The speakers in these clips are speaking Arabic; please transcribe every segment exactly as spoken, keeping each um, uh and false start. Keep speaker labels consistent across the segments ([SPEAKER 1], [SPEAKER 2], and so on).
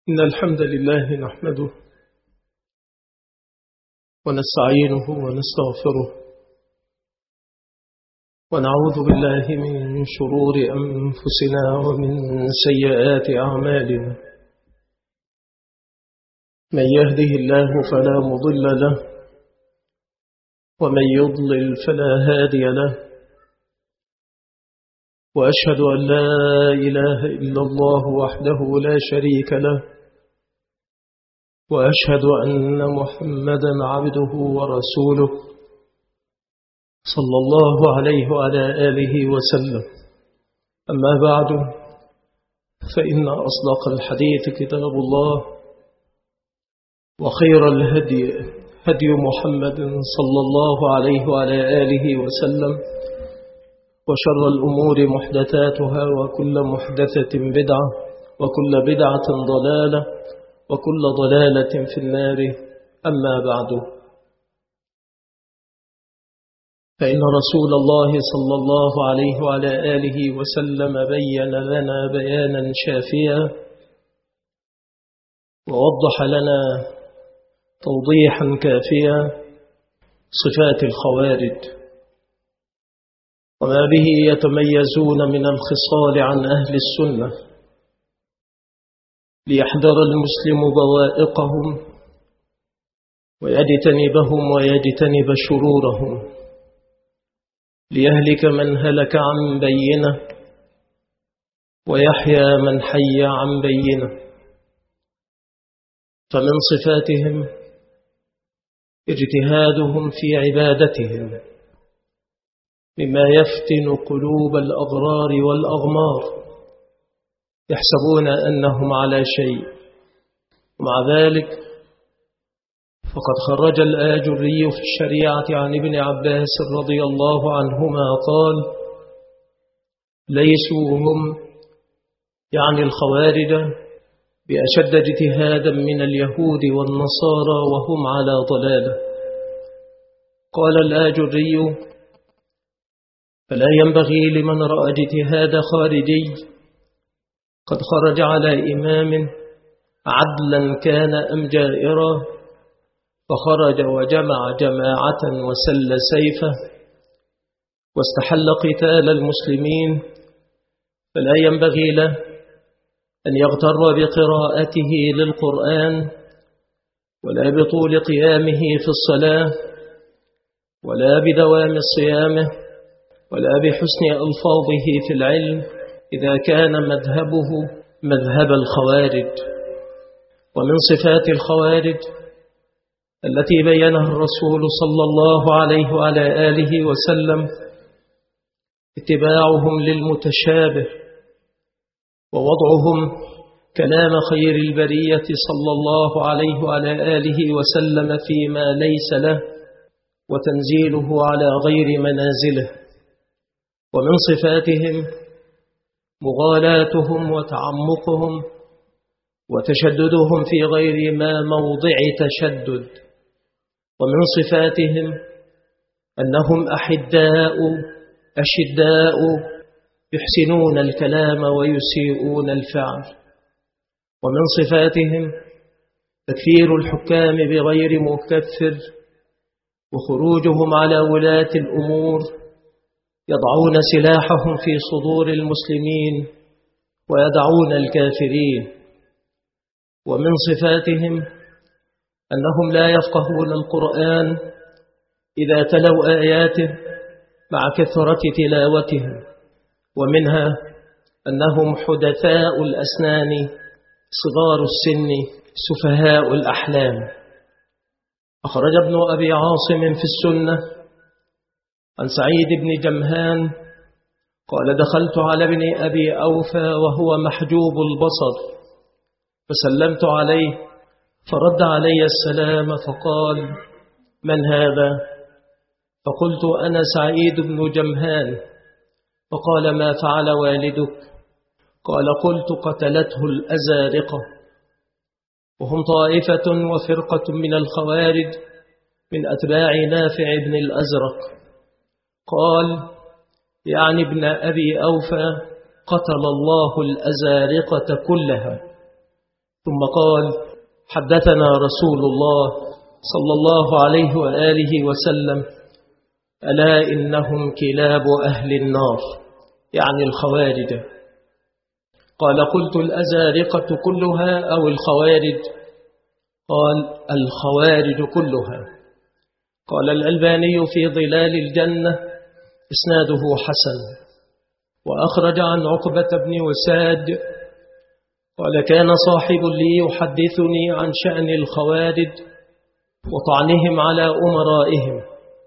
[SPEAKER 1] إن الحمد لله نحمده ونستعينه ونستغفره ونعوذ بالله من شرور أنفسنا ومن سيئات أعمالنا. من يهده الله فلا مضل له ومن يضلل فلا هادي له، وأشهد أن لا إله إلا الله وحده لا شريك له، وأشهد أن محمدا عبده ورسوله صلى الله عليه وعلى آله وسلم. أما بعد، فإن أصدق الحديث كتاب الله، وخير الهدي هدي محمد صلى الله عليه وعلى آله وسلم، وشر الأمور محدثاتها، وكل محدثة بدعة، وكل بدعة ضلالة، وكل ضلالة في النار. أما بعد، فإن رسول الله صلى الله عليه وعلى آله وسلم بين لنا بيانا شافيا، ووضح لنا توضيحا كافيا صفات الخوارج وما به يتميزون من الخصال عن أهل السنة، ليحذر المسلم بوائقهم ويجتنبهم ويجتنب شرورهم، ليهلك من هلك عن بينه ويحيى من حي عن بينه. فمن صفاتهم اجتهادهم في عبادتهم، مما يفتن قلوب الأغرار والأغمار، يحسبون أنهم على شيء، ومع ذلك فقد خرج الآجري في الشريعة عن ابن عباس رضي الله عنهما قال: ليسوا هم، يعني الخوارج، بأشد اجتهادا من اليهود والنصارى وهم على ضلاله. قال الآجري: فلا ينبغي لمن رأى اجتهاد خارجي قد خرج على إمام عدلا كان أم جائرا، فخرج وجمع جماعة وسل سيفه واستحل قتال المسلمين، فلا ينبغي له أن يغتر بقراءته للقرآن، ولا بطول قيامه في الصلاة، ولا بدوام صيامه، ولا بحسن ألفاظه في العلم، إذا كان مذهبه مذهب الخوارج. ومن صفات الخوارج التي بينها الرسول صلى الله عليه وعلى آله وسلم اتباعهم للمتشابه، ووضعهم كلام خير البرية صلى الله عليه وعلى آله وسلم فيما ليس له، وتنزيله على غير منازله. ومن صفاتهم مغالاتهم وتعمقهم وتشددهم في غير ما موضع تشدد. ومن صفاتهم أنهم أحداء أشداء، يحسنون الكلام ويسيئون الفعل. ومن صفاتهم تكفير الحكام بغير مكفر، وخروجهم على ولاة الأمور، يضعون سلاحهم في صدور المسلمين ويدعون الكافرين. ومن صفاتهم أنهم لا يفقهون القرآن إذا تلوا آياته مع كثرة تلاوتهم. ومنها أنهم حدثاء الأسنان صغار السن سفهاء الأحلام. أخرج ابن أبي عاصم في السنة عن سعيد بن جمهان قال: دخلت على ابن أبي أوفى وهو محجوب البصر، فسلمت عليه، فرد علي السلام فقال: من هذا؟ فقلت: أنا سعيد بن جمهان. فقال: ما فعل والدك؟ قال: قلت: قتلته الأزارقة، وهم طائفة وفرقة من الخوارج من أتباع نافع بن الأزرق. قال: يعني ابن أبي أوفى قتل الله الأزارقة كلها، ثم قال: حدثنا رسول الله صلى الله عليه وآله وسلم: ألا إنهم كلاب أهل النار، يعني الخوارج. قال: قلت: الأزارقة كلها أو الخوارج؟ قال: الخوارج كلها. قال الألباني في ظلال الجنة: إسناده حسن. وأخرج عن عقبة بن وساد قال: كان صاحب لي يحدثني عن شأن الخوارج وطعنهم على أمرائهم،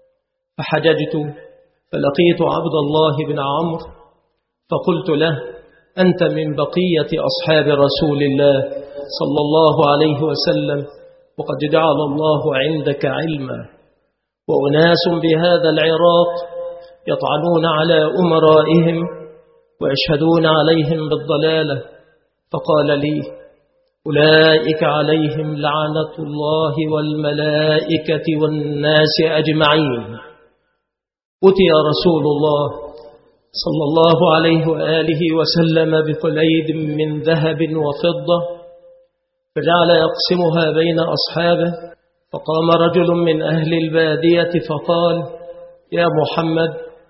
[SPEAKER 1] فحججت فلقيت عبد الله بن عمرو فقلت له: أنت من بقية أصحاب رسول الله صلى الله عليه وسلم، وقد جعل الله عندك علما، وأناس بهذا العراق يطعنون على أمرائهم ويشهدون عليهم بالضلالة. فقال لي: أولئك عليهم لعنة الله والملائكة والناس أجمعين. أتي رسول الله صلى الله عليه وآله وسلم بقليد من ذهب وفضة، فجعل يقسمها بين أصحابه، فقام رجل من أهل البادية فقال: يا محمد،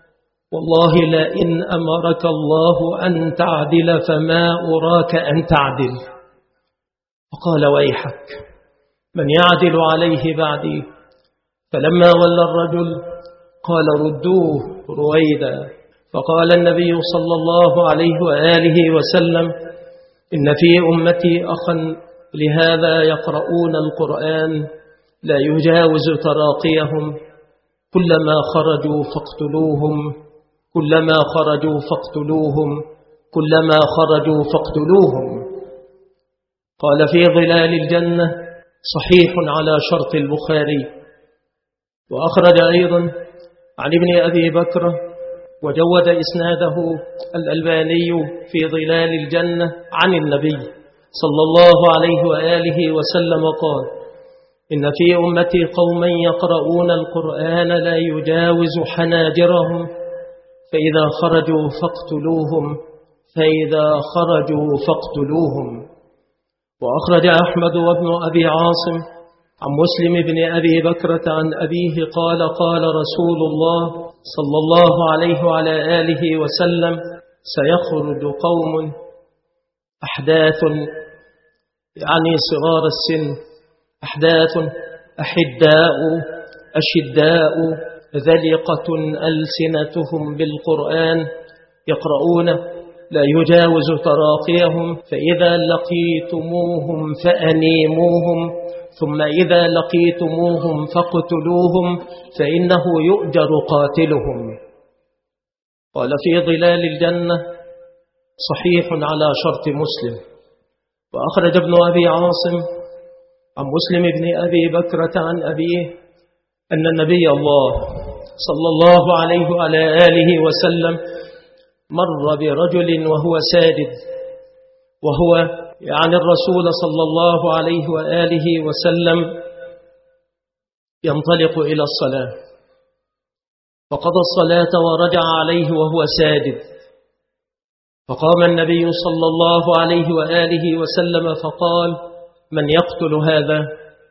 [SPEAKER 1] والله لئن أمرك الله أن تعدل فما أراك أن تعدل. فقال: ويحك، من يعدل عليه بعدي؟ فلما ولى الرجل قال: ردوه رويدا. فقال النبي صلى الله عليه وآله وسلم: إن في أمتي أخا لهذا يقرؤون القرآن لا يجاوز تراقيهم، كلما خرجوا فاقتلوهم، كلما خرجوا فاقتلوهم، كلما خرجوا فاقتلوهم. قال: في ظلال الجنة، صحيح على شرط البخاري. وأخرج أيضا عن ابن أبي بكر وجود إسناده الألباني في ظلال الجنة عن النبي صلى الله عليه وآله وسلم قال: إن في أمتي قوما يقرؤون القرآن لا يجاوز حناجرهم، فإذا خرجوا فاقتلوهم، فإذا خرجوا فاقتلوهم. وأخرج أحمد وابن أبي عاصم عن مسلم بن أبي بكرة عن أبيه قال: قال رسول الله صلى الله عليه وعلى آله وسلم: سيخرج قوم أحداث، يعني صغار السن، أحداث أحداء أشداء ذلقة ألسنتهم بالقرآن يقرؤون لا يجاوز تراقيهم، فإذا لقيتموهم فأنيموهم، ثم إذا لقيتموهم فاقتلوهم، فإنه يؤجر قاتلهم. قال: في ظلال الجنة، صحيح على شرط مسلم. وأخرج ابن أبي عاصم عن مسلم بن أبي بكرة عن أبيه أن النبي الله صلى الله عليه وعلى آله وسلم مر برجل وهو ساجد، وهو يعني الرسول صلى الله عليه وآله وسلم ينطلق إلى الصلاة، فقضى الصلاة ورجع عليه وهو ساجد، فقام النبي صلى الله عليه وآله وسلم فقال: من يقتل هذا؟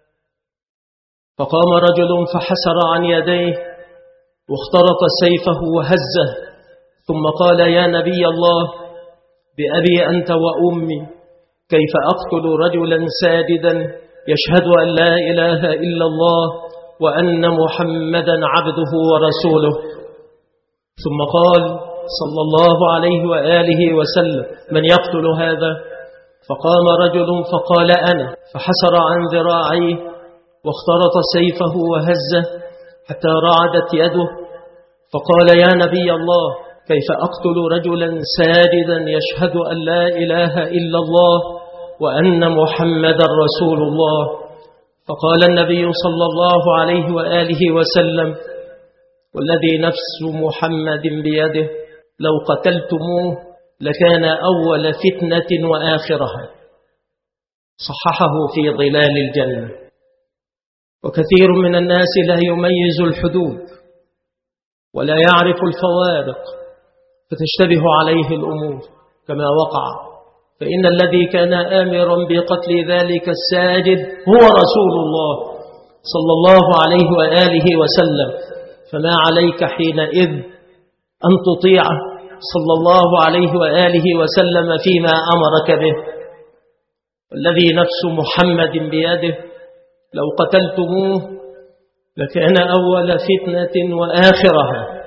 [SPEAKER 1] فقام رجل فحسر عن يديه واخترط سيفه وهزه، ثم قال: يا نبي الله، بأبي أنت وأمي، كيف أقتل رجلا ساجدا يشهد أن لا إله إلا الله وأن محمدا عبده ورسوله؟ ثم قال صلى الله عليه وآله وسلم: من يقتل هذا؟ فقام رجل فقال: أنا، فحسر عن ذراعيه واخترط سيفه وهزه حتى رعدت يده، فقال: يا نبي الله، كيف أقتل رجلا ساجدا يشهد أن لا إله إلا الله وأن محمدا رسول الله؟ فقال النبي صلى الله عليه وآله وسلم: والذي نفس محمد بيده، لو قتلتموه لكان أول فتنة وآخرها. صححه في ظلال الجنة. وكثير من الناس لا يميز الحدود ولا يعرف الفوارق، فتشتبه عليه الأمور كما وقع فإن الذي كان آمرا بقتل ذلك الساجد هو رسول الله صلى الله عليه وآله وسلم، فما عليك حينئذ أن تطيعه صلى الله عليه وآله وسلم فيما أمرك به. والذي نفس محمد بيده لو قتلتموه لكان أول فتنة وآخرها.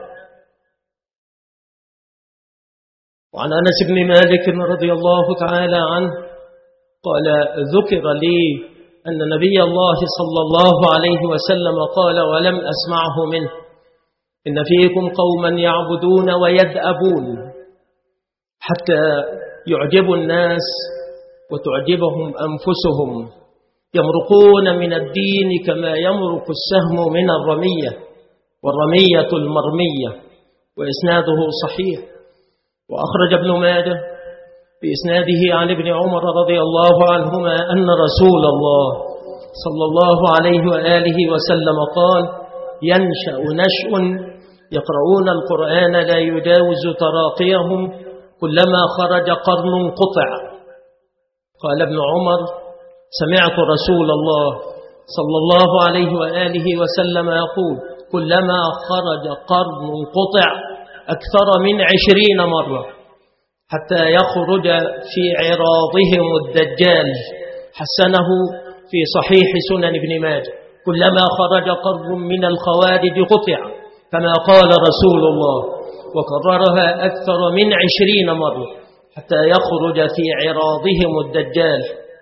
[SPEAKER 1] وعن أنس بن مالك رضي الله تعالى عنه قال: ذكر لي أن نبي الله صلى الله عليه وسلم قال ولم أسمعه منه: إن فيكم قوما يعبدون ويدأبون حتى يعجبوا الناس وتعجبهم أنفسهم، يمرقون من الدين كما يمرق السهم من الرمية، والرمية المرمية. وإسناده صحيح. وأخرج ابن ماجه بإسناده عن ابن عمر رضي الله عنهما أن رسول الله صلى الله عليه وآله وسلم قال: ينشأ نشء يقرؤون القرآن لا يجاوز تراقيهم كلما خرج قرن قطع. قال ابن عمر: سمعت رسول الله صلى الله عليه وآله وسلم يقول: كلما خرج قرن قطع أكثر من عشرين مرة حتى يخرج في عراضهم الدجال. حسنه في صحيح سنن ابن ماجه: كلما خرج قرن من الخوارج قطع، كما قال رسول الله، وكررها أكثر من عشرين مرة حتى يخرج في عراضهم الدجال.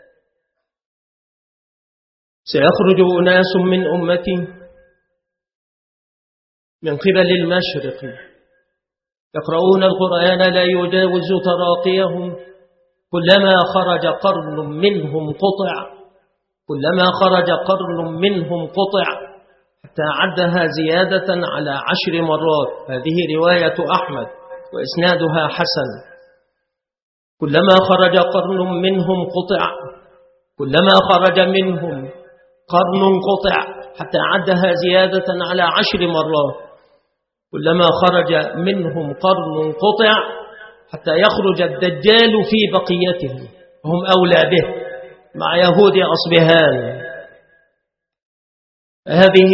[SPEAKER 1] سيخرج أناس من أمتي من قبل المشرق يقرؤون القرآن لا يجاوز تراقيهم كلما خرج قرن منهم قطع، كلما خرج قرن منهم قطع، حتى عدها زيادة على عشر مرات. هذه رواية أحمد وإسنادها حسن. كلما خرج قرن منهم قطع، كلما خرج منهم قرن قطع، حتى عدها زيادة على عشر مرات. كلما خرج منهم قرن قطع حتى يخرج الدجال في بقيتهم، هم أولى به مع يهود أصبهان. هذه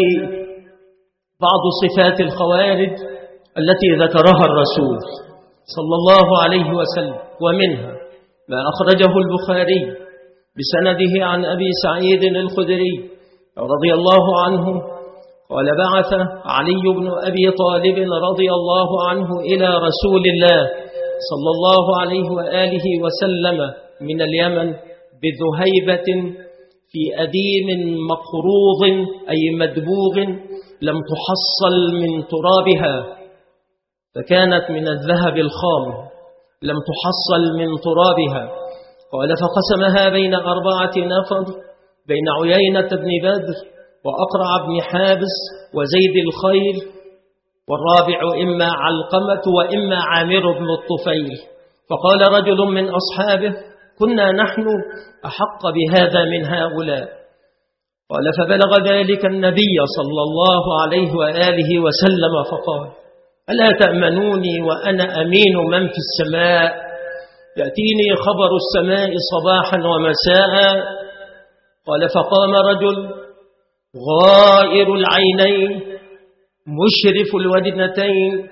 [SPEAKER 1] بعض صفات الخوارج التي ذكرها الرسول صلى الله عليه وسلم، ومنها ما أخرجه البخاري بسنده عن أبي سعيد الخدري رضي الله عنه قال: بعث علي بن أبي طالب رضي الله عنه إلى رسول الله صلى الله عليه وآله وسلم من اليمن بذهيبة في أديم مقروض أي مدبوغ لم تحصل من ترابها، فكانت من الذهب الخام لم تحصل من ترابها. قال: فقسمها بين أربعة نفر، بين عيينة بن بدر وأقرع بن حابس وزيد الخيل، والرابع إما علقمة وإما عامر بن الطفيل. فقال رجل من أصحابه: كنا نحن أحق بهذا من هؤلاء. قال: فبلغ ذلك النبي صلى الله عليه وآله وسلم فقال: ألا تأمنوني وأنا أمين من في السماء؟ يأتيني خبر السماء صباحا ومساء. قال: فقام رجل غائر العينين مشرف الوجنتين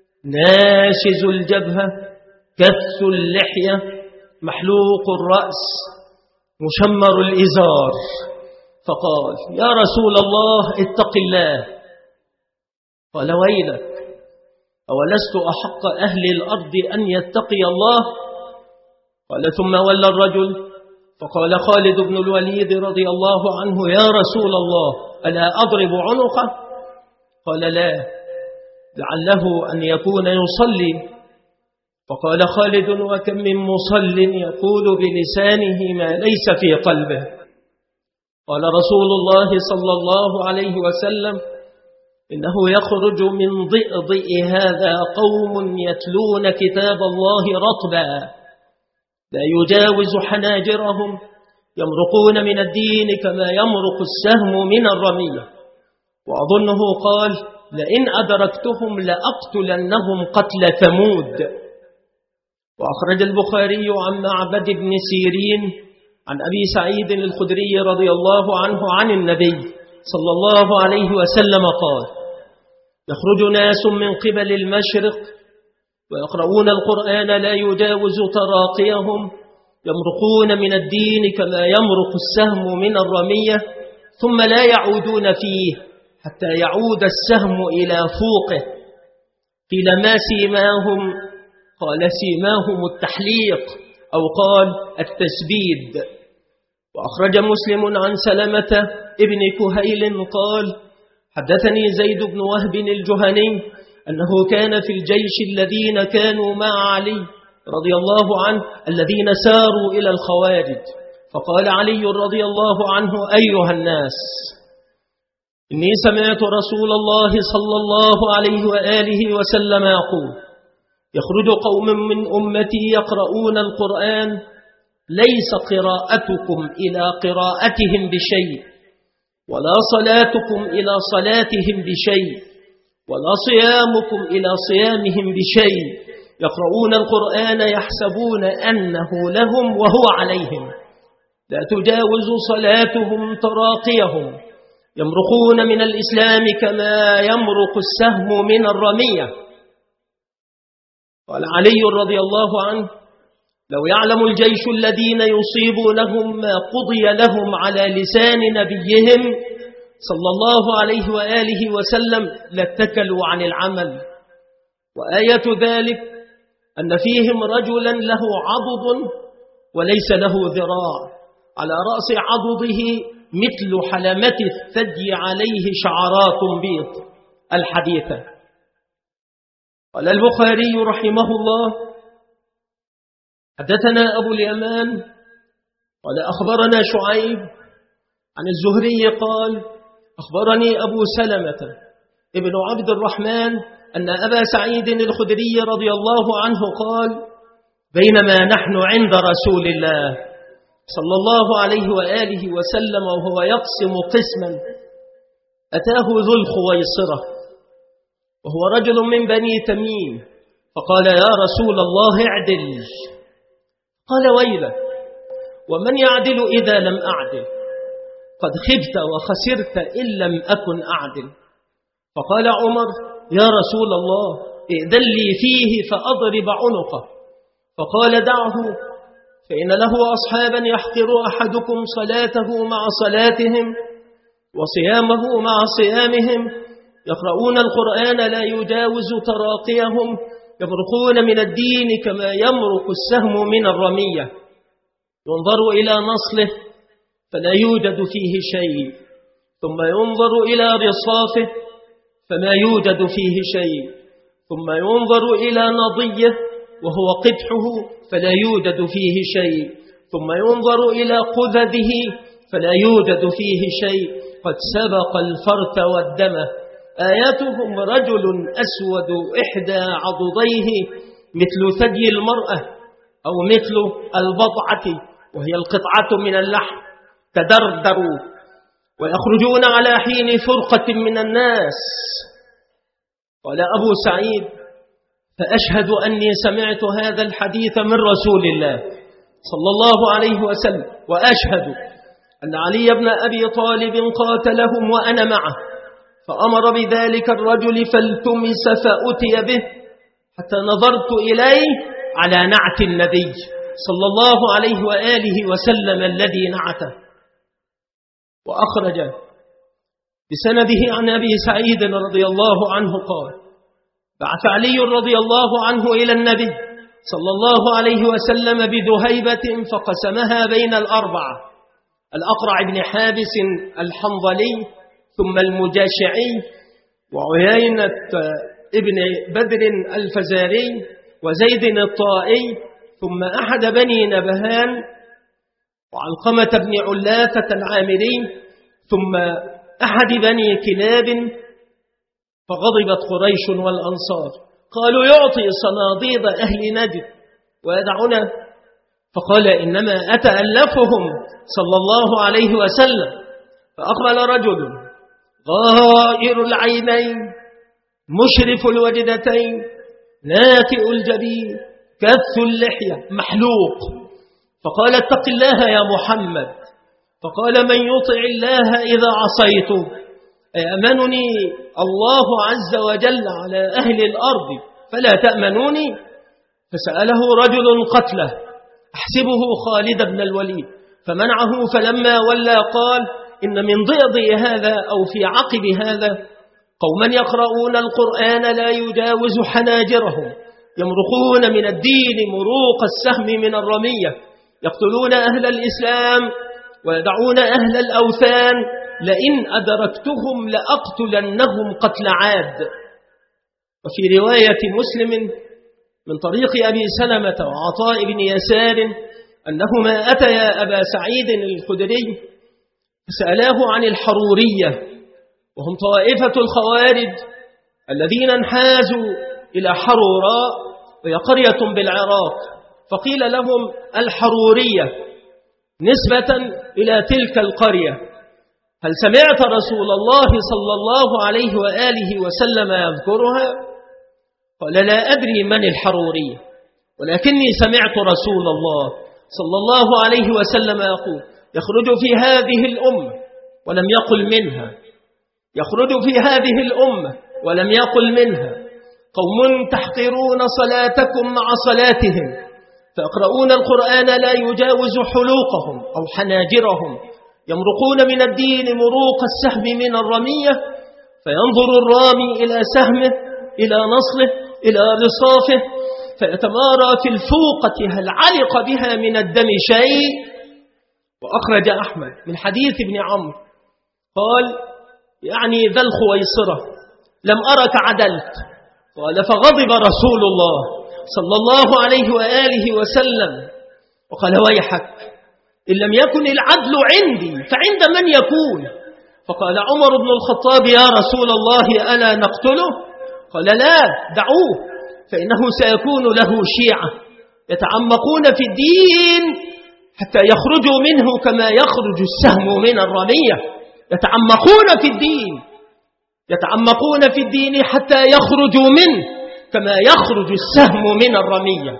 [SPEAKER 1] ناشز الجبهة كث اللحية محلوق الرأس مشمر الإزار، فقال: يا رسول الله اتق الله. قال: ويلك، أولست أحق أهل الأرض أن يتقي الله؟ قال: ثم ولى الرجل فقال خالد بن الوليد رضي الله عنه: يا رسول الله ألا أضرب عنقه؟ قال: لا، لعله أن يكون يصلي. فقال خالد: وكم من مصل يقول بلسانه ما ليس في قلبه. قال رسول الله صلى الله عليه وسلم: إنه يخرج من ضئضئ هذا قوم يتلون كتاب الله رطبا لا يجاوز حناجرهم، يمرقون من الدين كما يمرق السهم من الرمية. وأظنه قال: لئن أدركتهم لأقتلنهم قتل ثمود. وأخرج البخاري عن معبد بن سيرين عن أبي سعيد الخدري رضي الله عنه عن النبي صلى الله عليه وسلم قال: يخرج ناس من قبل المشرق ويقرؤون القرآن لا يجاوز تراقيهم، يمرقون من الدين كما يمرق السهم من الرمية، ثم لا يعودون فيه حتى يعود السهم إلى فوقه. قيل: ما سيماهم؟ قال: سيماهم التحليق، أو قال التسبيد. وأخرج مسلم عن سلمة ابن كهيل قال: حدثني زيد بن وهب الجهني أنه كان في الجيش الذين كانوا مع علي رضي الله عنه الذين ساروا إلى الخوارج، فقال علي رضي الله عنه: أيها الناس، إني سمعت رسول الله صلى الله عليه وآله وسلم يقول: يخرج قوم من أمتي يقرؤون القرآن ليس قراءتكم إلى قراءتهم بشيء، ولا صلاتكم إلى صلاتهم بشيء، ولا صيامكم إلى صيامهم بشيء، يقرؤون القرآن يحسبون أنه لهم وهو عليهم، لا تجاوز صلاتهم تراقيهم، يمرقون من الإسلام كما يمرق السهم من الرمية. قال علي رضي الله عنه: لو يعلم الجيش الذين يصيبونهم ما قضي لهم على لسان نبيهم صلى الله عليه وآله وسلم لاتكلوا عن العمل. وآية ذلك أن فيهم رجلا له عضد وليس له ذراع، على رأس عضده مثل حلمة الثدي عليه شعرات بيض، الحديثة. قال البخاري رحمه الله: حدثنا أبو اليمان قال أخبرنا شعيب عن الزهري قال: أخبرني أبو سلمة ابن عبد الرحمن أن أبا سعيد الخدري رضي الله عنه قال: بينما نحن عند رسول الله صلى الله عليه وآله وسلم وهو يقسم قسما، أتاه ذو الخويصرة وهو رجل من بني تميم، فقال: يا رسول الله اعدل. قال: ويلك، ومن يعدل إذا لم أعدل؟ قد خبت وخسرت إن لم أكن أعدل. فقال عمر: يا رسول الله ائذن لي فيه فأضرب عنقه. فقال: دعه، فإن له أصحابا يحقر أحدكم صلاته مع صلاتهم وصيامه مع صيامهم، يقرؤون القرآن لا يجاوز تراقيهم، يمرقون من الدين كما يمرق السهم من الرمية، ينظر إلى نصله فلا يوجد فيه شيء، ثم ينظر إلى رصافه فما يوجد فيه شيء، ثم ينظر إلى نضيه وهو قدحه فلا يوجد فيه شيء، ثم ينظر إلى قذذه فلا يوجد فيه شيء، قد سبق الفرت والدم. آياتهم رجل أسود إحدى عضديه مثل ثدي المرأة أو مثل البضعة وهي القطعة من اللحم، تدردروا ويخرجون على حين فرقة من الناس. قال أبو سعيد: فأشهد أني سمعت هذا الحديث من رسول الله صلى الله عليه وسلم، وأشهد أن علي بن أبي طالب قاتلهم وأنا معه، فأمر بذلك الرجل فالتمس فأتي به، حتى نظرت إليه على نعت النبي صلى الله عليه وآله وسلم الذي نعته. وأخرج بسنده عن أبي سعيد رضي الله عنه قال: بعث علي رضي الله عنه إلى النبي صلى الله عليه وسلم بذهيبة فقسمها بين الأربعة: الأقرع بن حابس الحنظلي، ثم المجاشعي، وعيينة ابن بدر الفزاري، وزيد الطائي، ثم أحد بني نبهان، وعلقمة بن علاثة العامري، ثم أحد بني كلاب. فغضبت قريش والأنصار، قالوا: يعطي صناديد أهل نجد ويدعنا. فقال: إنما أتألفهم صلى الله عليه وسلم. فأقبل رجل غائر العينين مشرف الوجدتين ناتئ الجبين كث اللحية محلوق، فقال اتق الله يا محمد، فقال من يطع الله إذا عصيته أيأمنني الله عز وجل على أهل الأرض فلا تأمنوني؟ فسأله رجل قتله أحسبه خالد بن الوليد فمنعه، فلما ولى قال إن من ضئضئ هذا أو في عقب هذا قوما يقرؤون القرآن لا يجاوز حناجرهم يمرقون من الدين مروق السهم من الرمية، يقتلون أهل الإسلام ويدعون أهل الأوثان، لئن أدركتهم لأقتلنهم قتل عاد. وفي رواية مسلم من طريق أبي سلمة وعطاء بن يسار أنهما أتيا أبا سعيد الخدري فسألاه عن الحرورية، وهم طائفة الخوارج الذين انحازوا إلى حروراء وهي قرية بالعراق، فقيل لهم الحرورية نسبة إلى تلك القرية، هل سمعت رسول الله صلى الله عليه وآله وسلم يذكرها؟ قال لا أدري من الحرورية، ولكني سمعت رسول الله صلى الله عليه وسلم يقول يخرج في هذه الأمة ولم يقل منها، يخرج في هذه الأمة ولم يقل منها قوم تحقرون صلاتكم مع صلاتهم، فيقرؤون القرآن لا يجاوز حلوقهم أو حناجرهم، يمرقون من الدين مروق السهم من الرمية، فينظر الرامي إلى سهمه إلى نصله إلى رصافه فيتمارى في الفوقة هل علق بها من الدم شيء. وأخرج أحمد من حديث ابن عمرو قال يعني ذا الخويصرة لم أرك عدلت، قال فغضب رسول الله صلى الله عليه وآله وسلم وقال ويحك إن لم يكن العدل عندي فعند من يكون؟ فقال عمر بن الخطاب يا رسول الله ألا نقتله؟ قال لا دعوه فإنه سيكون له شيعة يتعمقون في الدين حتى يخرجوا منه كما يخرج السهم من الرمية، يتعمقون في الدين يتعمقون في الدين حتى يخرجوا منه كما يخرج السهم من الرمية.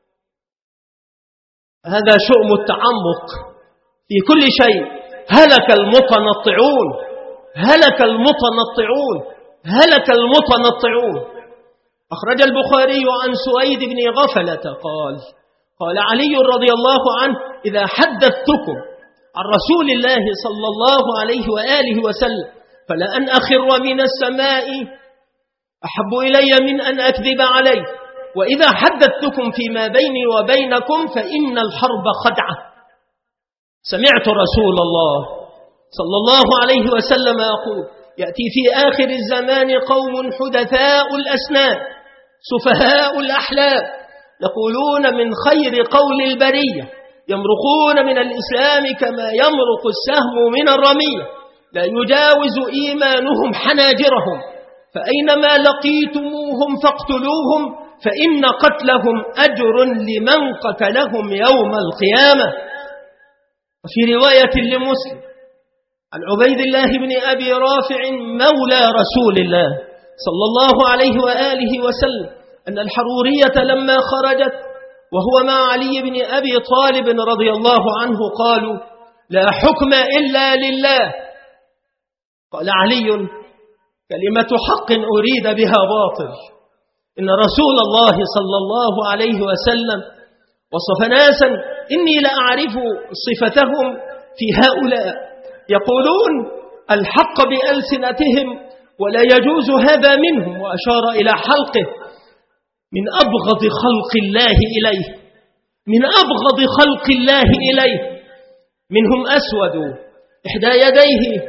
[SPEAKER 1] هذا شؤم التعمق في كل شيء. هلك المتنطعون هلك المتنطعون هلك المتنطعون. أخرج البخاري عن سويد بن غفلة قال قال علي رضي الله عنه إذا حدثتكم عن رسول الله صلى الله عليه وآله وسلم فلأن أخر من السماء أحب إلي من أن أكذب عليه، وإذا حدثتكم فيما بيني وبينكم فإن الحرب خدعة. سمعت رسول الله صلى الله عليه وسلم يقول يأتي في آخر الزمان قوم حدثاء الأسنان سفهاء الأحلام يقولون من خير قول البرية، يمرقون من الإسلام كما يمرق السهم من الرمية، لا يجاوز إيمانهم حناجرهم، فأينما لقيتموهم فاقتلوهم فإن قتلهم أجر لمن قتلهم يوم القيامة. وفي رواية لمسلم عن عبيد الله بن أبي رافع مولى رسول الله صلى الله عليه وآله وسلم أن الحرورية لما خرجت وهو مع علي بن أبي طالب رضي الله عنه قالوا لا حكم إلا لله. قال علي كلمة حق أريد بها باطل، إن رسول الله صلى الله عليه وسلم وصف ناسا إني لأعرف صفتهم في هؤلاء يقولون الحق بألسنتهم ولا يجوز هذا منهم، وأشار إلى حلقه من أبغض خلق الله إليه من أبغض خلق الله إليه منهم أسود إحدى يديه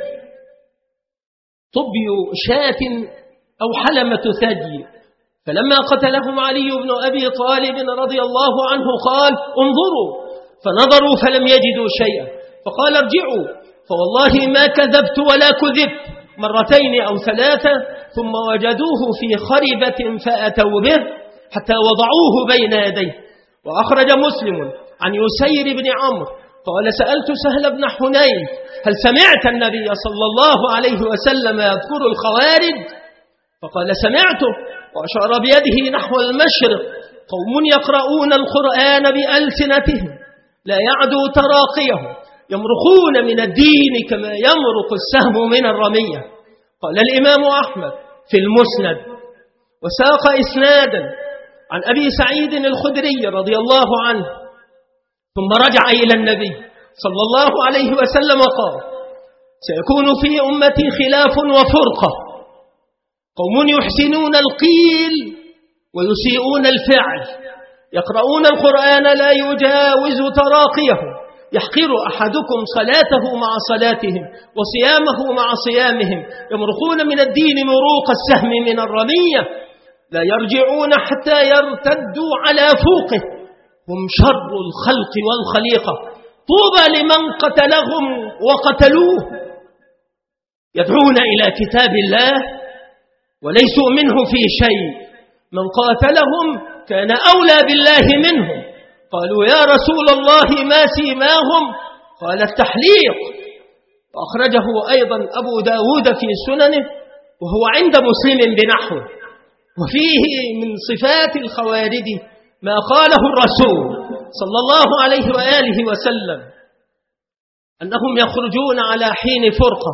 [SPEAKER 1] طبي شاة أو حلمة ثدي، فلما قتلهم علي بن أبي طالب رضي الله عنه قال انظروا، فنظروا فلم يجدوا شيئا، فقال ارجعوا فوالله ما كذبت ولا كذبت مرتين أو ثلاثة، ثم وجدوه في خربة فأتوا به حتى وضعوه بين يديه. وأخرج مسلم عن يسير بن عمرو قال سألت سهل بن حنين هل سمعت النبي صلى الله عليه وسلم يذكر الخوارج؟ فقال سمعته، وأشار بيده نحو المشرق قوم يقرؤون القرآن بألسنتهم لا يعدو تراقيهم يمرقون من الدين كما يمرق السهم من الرمية. قال الإمام أحمد في المسند وساق إسنادا عن أبي سعيد الخدري رضي الله عنه ثم رجع إلى النبي صلى الله عليه وسلم قال: سيكون في أمتي خلاف وفرقة، قوم يحسنون القيل ويسيئون الفعل، يقرؤون القرآن لا يجاوز تراقيهم، يحقر أحدكم صلاته مع صلاتهم وصيامه مع صيامهم، يمرقون من الدين مروق السهم من الرمية، لا يرجعون حتى يرتدوا على فوقه، هم شر الخلق والخليقة، طوبى لمن قتلهم وقتلوه. يدعون إلى كتاب الله وليسوا منه في شيء، من قاتلهم كان أولى بالله منهم. قالوا: يا رسول الله ما سيماهم؟ قال: التحليق. وأخرجه أيضا أبو داود في سننه وهو عند مسلم بنحوه. وفيه من صفات الخوارج ما قاله الرسول صلى الله عليه وآله وسلم أنهم يخرجون على حين فرقة،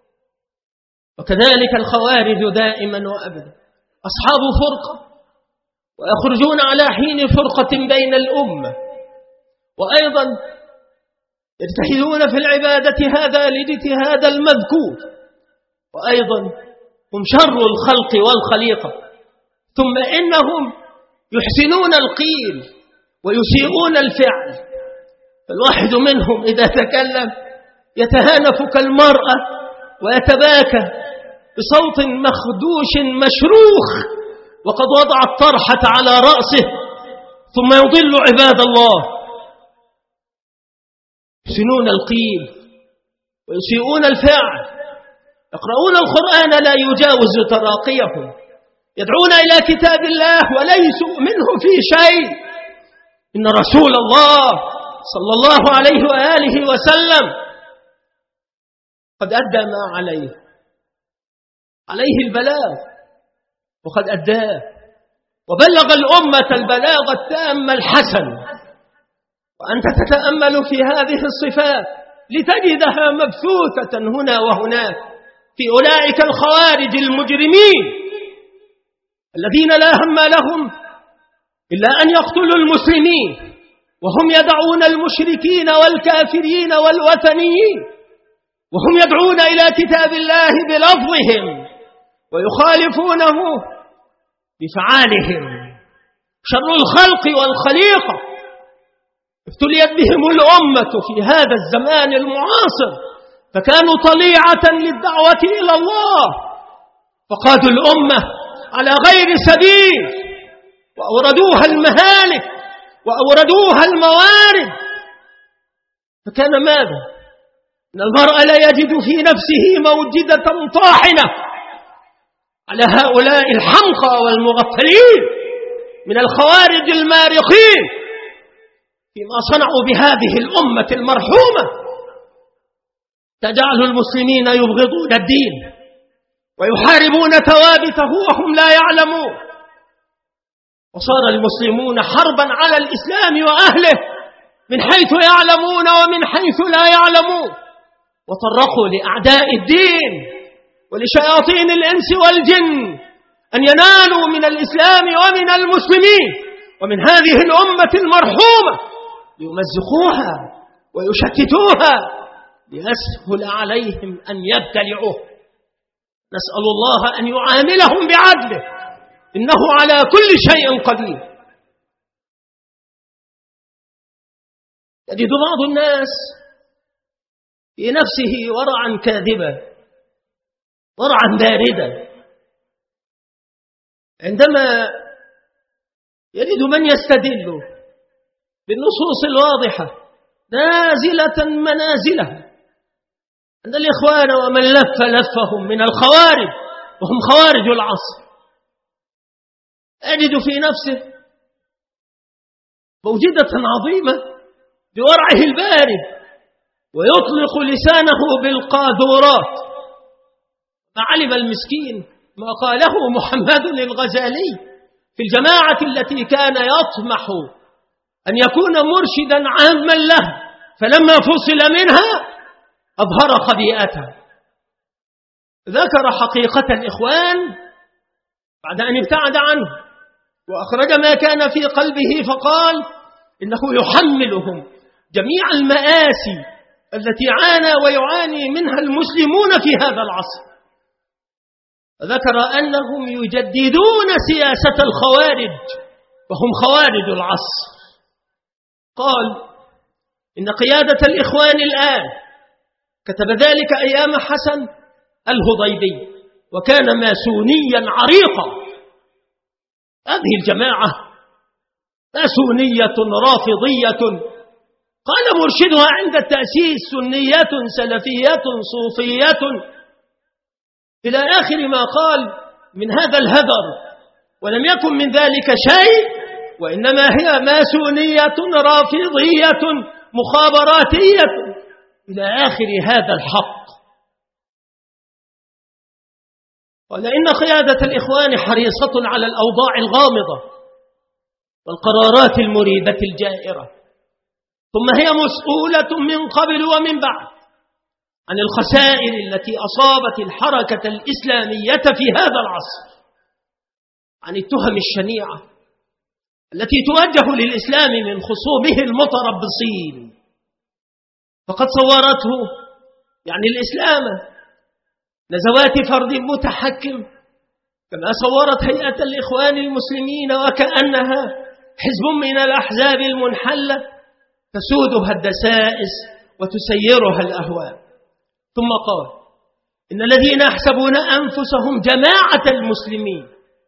[SPEAKER 1] وكذلك الخوارج دائما وأبدا أصحاب فرقة ويخرجون على حين فرقة بين الأمة، وأيضا يجتهدون في العبادة هذا لاجتهاد المذكور، وأيضا هم شر الخلق والخليقة، ثم إنهم يحسنون القيل ويسيئون الفعل. فالواحد منهم إذا تكلم يتهانف كالمرأة ويتباكى بصوت مخدوش مشروخ وقد وضع الطرحة على رأسه، ثم يضل عباد الله. يحسنون القيل ويسيئون الفعل، يقرؤون القرآن لا يجاوز تراقيهم، يدعون إلى كتاب الله وليسوا منه في شيء. إن رسول الله صلى الله عليه وآله وسلم قد أدى ما عليه عليه البلاغ وقد أداه، وبلغ الأمة البلاغ التام الحسن. وأنت تتأمل في هذه الصفات لتجدها مبثوثة هنا وهناك في أولئك الخوارج المجرمين الذين لا هم لهم إلا أن يقتلوا المسلمين، وهم يدعون المشركين والكافرين والوثنيين، وهم يدعون إلى كتاب الله بلفظهم ويخالفونه بفعالهم. شر الخلق والخليقة ابتليت بهم الأمة في هذا الزمان المعاصر، فكانوا طليعة للدعوة إلى الله، فقادوا الأمة على غير سبيل وأوردوها المهالك وأوردوها الموارد. فكان ماذا؟ أن المرء لا يجد في نفسه موجدة طاحنة على هؤلاء الحمقى والمغفلين من الخوارج المارقين فيما صنعوا بهذه الأمة المرحومة. تجعل المسلمين يبغضون الدين ويحاربون ثوابته وهم لا يعلمون، وصار المسلمون حربا على الإسلام وأهله من حيث يعلمون ومن حيث لا يعلمون، وطرقوا لأعداء الدين ولشياطين الإنس والجن أن ينالوا من الإسلام ومن المسلمين ومن هذه الأمة المرحومة ليمزقوها ويشتتوها ليسهل عليهم أن يبتلعوه. نسأل الله أن يعاملهم بعدله، إنه على كل شيء قدير. يجد بعض الناس في نفسه ورعا كاذبا ورعا باردا عندما يجد من يستدل بالنصوص الواضحة نازلة منازلها عند الإخوان ومن لف لفهم من الخوارج وهم خوارج العصر. أجد في نفسه موجدة عظيمة بورعه البارد ويطلق لسانه بالقاذورات. ما علم المسكين ما قاله محمد الغزالي في الجماعة التي كان يطمح أن يكون مرشدا عاما له، فلما فصل منها أظهر خبيئته. ذكر حقيقة الإخوان بعد أن ابتعد عنه، وأخرج ما كان في قلبه، فقال إنه يحملهم جميع المآسي التي عانى ويعاني منها المسلمون في هذا العصر. ذكر أنهم يجددون سياسة الخوارج وهم خوارج العصر. قال إن قيادة الإخوان الآن كتب ذلك أيام حسن الهضيبي، وكان ماسونيا عريقا. هذه الجماعة ماسونية رافضية، قال مرشدها عند التأسيس سنية سلفية صوفية إلى آخر ما قال من هذا الهدر، ولم يكن من ذلك شيء، وإنما هي ماسونية رافضية مخابراتية إلى آخر هذا الحق. قال إن قيادة الإخوان حريصة على الأوضاع الغامضة والقرارات المريبة الجائرة، ثم هي مسؤولة من قبل ومن بعد عن الخسائر التي أصابت الحركة الإسلامية في هذا العصر، عن التهم الشنيعة التي توجه للإسلام من خصومه المتربصين، فقد صورته يعني الإسلام نزوات فرد متحكم، كما صورت هيئة الإخوان المسلمين وكأنها حزب من الأحزاب المنحلة تسودها الدسائس وتسيرها الأهواء. ثم قال إن الذين يحسبون أنفسهم جماعة المسلمين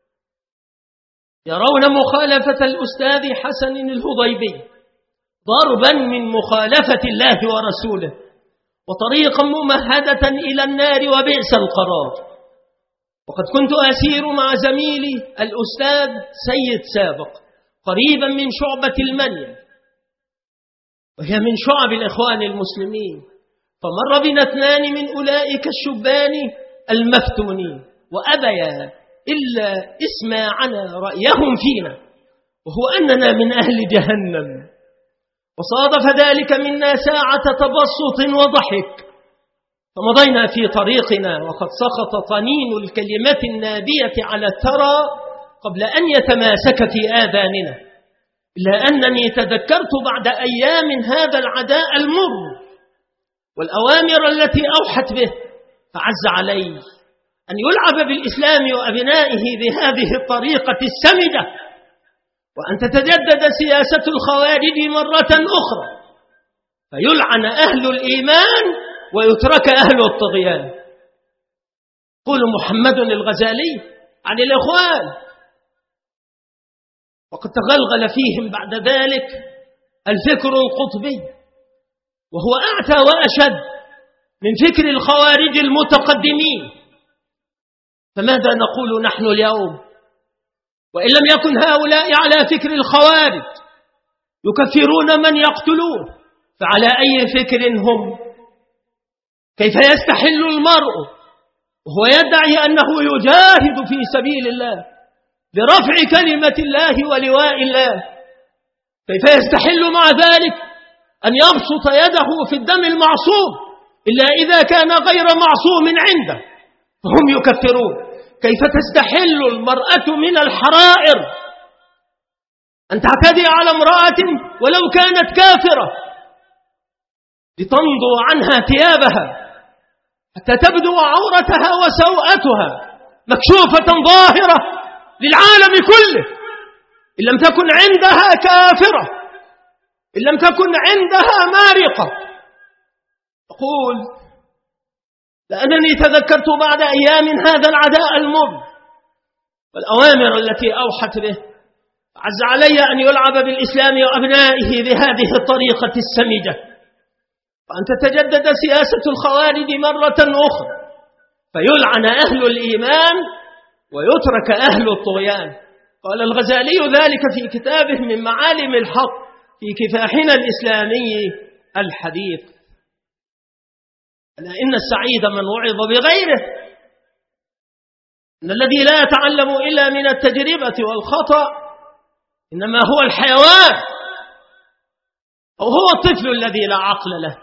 [SPEAKER 1] يرون مخالفة الأستاذ حسن الهضيبي ضربا من مخالفة الله ورسوله وطريقا ممهدة إلى النار وبئس القرار. وقد كنت أسير مع زميلي الأستاذ سيد سابق قريبا من شعبة المنيا، وهي من شعب الإخوان المسلمين، فمر بنا اثنان من أولئك الشبان المفتونين وأبيا إلا اسماعنا رأيهم فينا، وهو أننا من أهل جهنم. وصادف ذلك منا ساعة تبسط وضحك، فمضينا في طريقنا وقد سقط طنين الكلمة النابية على الثرى قبل أن يتماسك في آذاننا، إلا أنني تذكرت بعد أيام هذا العداء المر والأوامر التي أوحت به، فعز علي أن يلعب بالإسلام وأبنائه بهذه الطريقة السمجة، وأن تتجدد سياسة الخوارج مرة أخرى، فيلعن أهل الإيمان ويترك أهل الطغيان. قول محمد الغزالي عن الإخوان، وقد تغلغل فيهم بعد ذلك الفكر القطبي، وهو أعتى وأشد من فكر الخوارج المتقدمين. فماذا نقول نحن اليوم وإن لم يكن هؤلاء على فكر الخوارج يكفرون من يقتلون، فعلى أي فكر هم؟ كيف يستحل المرء وهو يدعي أنه يجاهد في سبيل الله لرفع كلمة الله ولواء الله، كيف يستحل مع ذلك أن يبسط يده في الدم المعصوم إلا إذا كان غير معصوم عنده، فهم يكفرون. كيف تستحل المرأة من الحرائر أن تعتدي على امرأة ولو كانت كافرة لتمضو عنها ثيابها حتى تبدو عورتها وسوءتها مكشوفة ظاهرة للعالم كله، إن لم تكن عندها كافرة، إن لم تكن عندها مارقة. أقول لأنني تذكرت بعد أيام هذا العداء المر والأوامر التي أوحت به، عز علي أن يلعب بالإسلام وأبنائه بهذه الطريقة السمجة، وأن تتجدد سياسة الخوارج مرة أخرى، فيلعن أهل الإيمان ويترك أهل الطغيان. قال الغزالي ذلك في كتابه من معالم الحق في كفاحنا الإسلامي الحديث. ألا إن السعيد من وعظ بغيره، إن الذي لا يتعلم إلا من التجربة والخطأ إنما هو الحيوان أو هو الطفل الذي لا عقل له.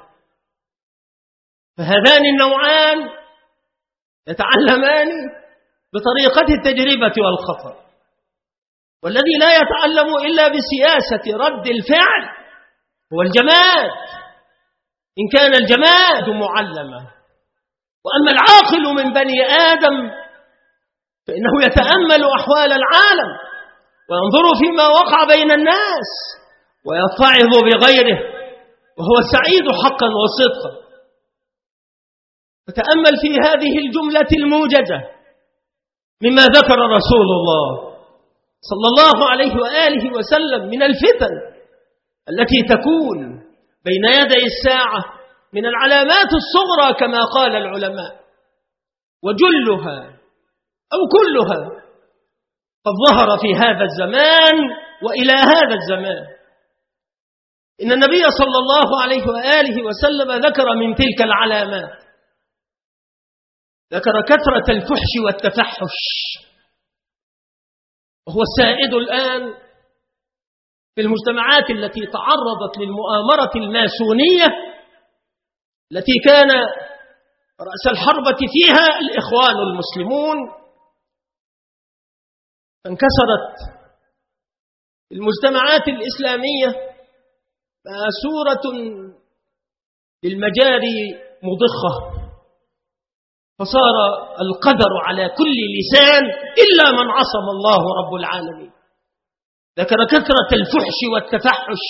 [SPEAKER 1] فهذان النوعان يتعلمان بطريقة التجربة والخطأ، والذي لا يتعلم إلا بسياسة رد الفعل هو الجماد، إن كان الجماد معلما. وأما العاقل من بني آدم فإنه يتأمل أحوال العالم وينظر فيما وقع بين الناس ويتعظ بغيره، وهو السعيد حقا وصدقا. فتأمل في هذه الجملة الموجزة مما ذكر رسول الله صلى الله عليه وآله وسلم من الفتن التي تكون بين يدي الساعة من العلامات الصغرى كما قال العلماء، وجلها أو كلها قد ظهر في هذا الزمان وإلى هذا الزمان. إن النبي صلى الله عليه وآله وسلم ذكر من تلك العلامات، ذكر كثرة الفحش والتفحش، وهو السائد الآن في المجتمعات التي تعرضت للمؤامرة الماسونية التي كان رأس الحربة فيها الإخوان المسلمون. فانكسرت المجتمعات الإسلامية ماسورة للمجاري مضخة، فصار القدر على كل لسان إلا من عصم الله رب العالمين. ذكر كثرة الفحش والتفحش،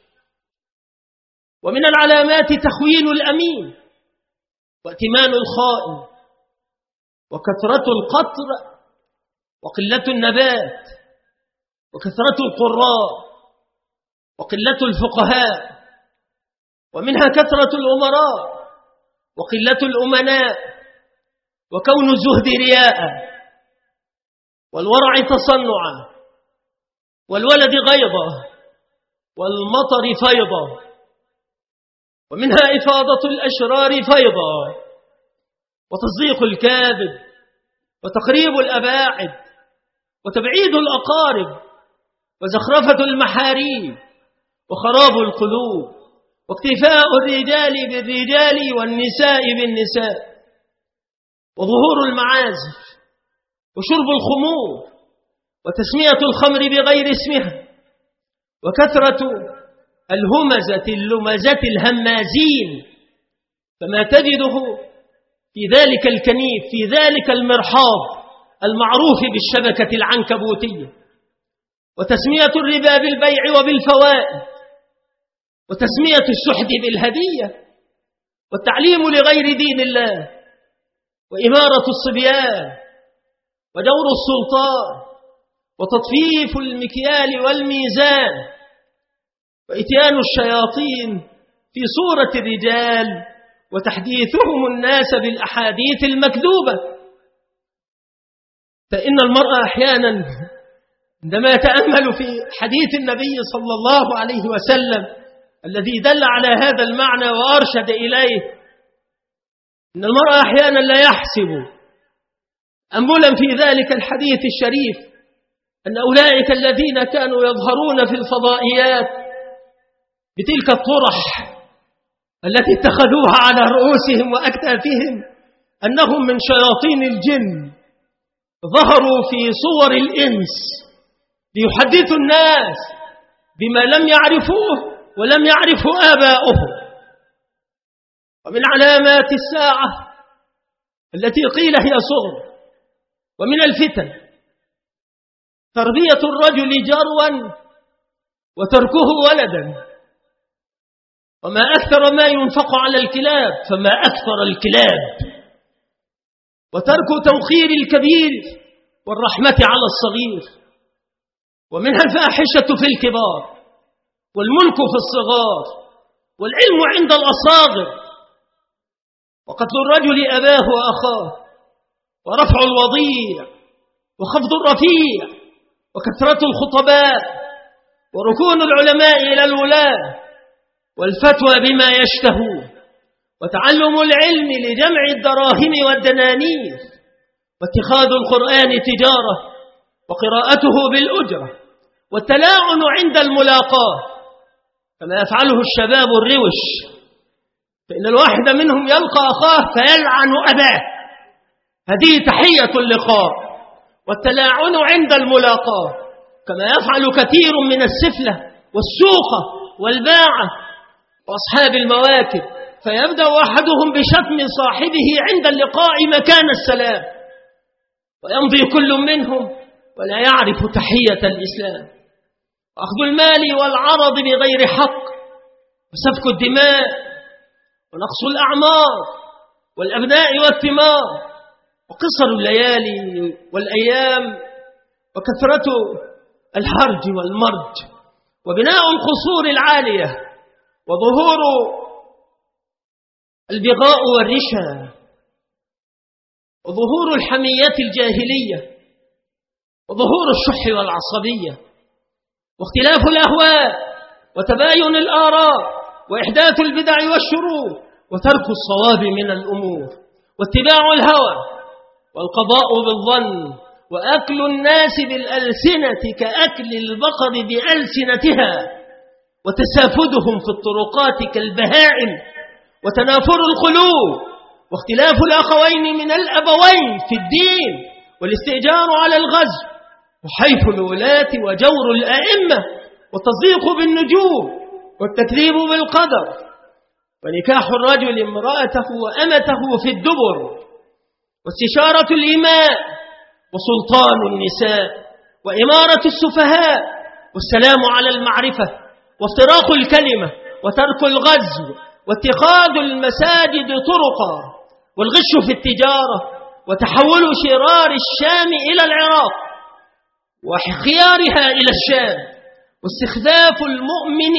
[SPEAKER 1] ومن العلامات تخوين الأمين وائتمان الخائن وكثرة القطر وقلة النبات وكثرة القراء وقلة الفقهاء، ومنها كثرة الأمراء وقلة الأمناء، وكون الزهد رياء والورع تصنعا والولد غيظا والمطر فيضا، ومنها إفاضة الأشرار فيضا وتصديق الكاذب وتقريب الأباعد وتبعيد الأقارب وزخرفة المحاريب وخراب القلوب واكتفاء الرجال بالرجال والنساء بالنساء وظهور المعازف وشرب الخمور وتسمية الخمر بغير اسمها وكثرة الهمزة اللمزة الهمازين، فما تجده في ذلك الكنيف في ذلك المرحاض المعروف بالشبكة العنكبوتية، وتسمية الربا بالبيع وبالفوائد، وتسمية السحت بالهدية، والتعليم لغير دين الله، وإمارة الصبيان، ودور السلطان، وتطفيف المكيال والميزان، وإتيان الشياطين في صورة الرجال وتحديثهم الناس بالأحاديث المكذوبة. فإن المرأة أحيانا عندما يتأمل في حديث النبي صلى الله عليه وسلم الذي دل على هذا المعنى وأرشد إليه، إن المرأة أحيانا لا يحسب أملا في ذلك الحديث الشريف أن أولئك الذين كانوا يظهرون في الفضائيات بتلك الطرح التي اتخذوها على رؤوسهم وأكتافهم أنهم من شياطين الجن ظهروا في صور الإنس ليحدثوا الناس بما لم يعرفوه ولم يعرفوا آباؤهم. ومن علامات الساعة التي قيل هي صغر ومن الفتن تربية الرجل جروا وتركه ولدا، وما أكثر ما ينفق على الكلاب فما أكثر الكلاب، وترك توقير الكبير والرحمة على الصغير، ومنها الفاحشة في الكبار والملك في الصغار والعلم عند الأصاغر، وقتل الرجل أباه وأخاه، ورفع الوضيع وخفض الرفيع، وكثرة الخطباء، وركون العلماء إلى الولاة، والفتوى بما يشتهون، وتعلم العلم لجمع الدراهم والدنانير، واتخاذ القرآن تجارة وقراءته بالأجرة والتلاعن عند الملاقاة كما يفعله الشباب الروش، فإن الواحد منهم يلقى أخاه فيلعن أباه، هذه تحية اللقاء. والتلاعن عند الملاقاة كما يفعل كثير من السفلة والسوقة والباعة وأصحاب المواكب، فيبدأ أحدهم بشتم صاحبه عند اللقاء مكان السلام، ويمضي كل منهم ولا يعرف تحية الإسلام. أخذ المال والعرض بغير حق وسفك الدماء ونقص الأعمار والأبناء والثمار وقصر الليالي والأيام وكثرة الهرج والمرج وبناء القصور العالية وظهور البغاء والرشا وظهور الحمية الجاهلية وظهور الشح والعصبية واختلاف الأهواء وتباين الآراء وإحداث البدع والشرور وترك الصواب من الأمور واتباع الهوى والقضاء بالظن وأكل الناس بالألسنة كأكل البقر بألسنتها وتسافدهم في الطرقات كالبهائم وتنافر القلوب واختلاف الأخوين من الأبوين في الدين والاستئجار على الغزو وحيف الولاة وجور الأئمة والتصديق بالنجوم والتكذيب بالقدر ونكاح الرجل امرأته وأمته في الدبر واستشارة الإماء وسلطان النساء وإمارة السفهاء والسلام على المعرفة وافتراق الكلمة وترك الغزو واتخاذ المساجد طرقا والغش في التجارة وتحول شرار الشام إلى العراق وخيارها إلى الشام واستخفاف المؤمن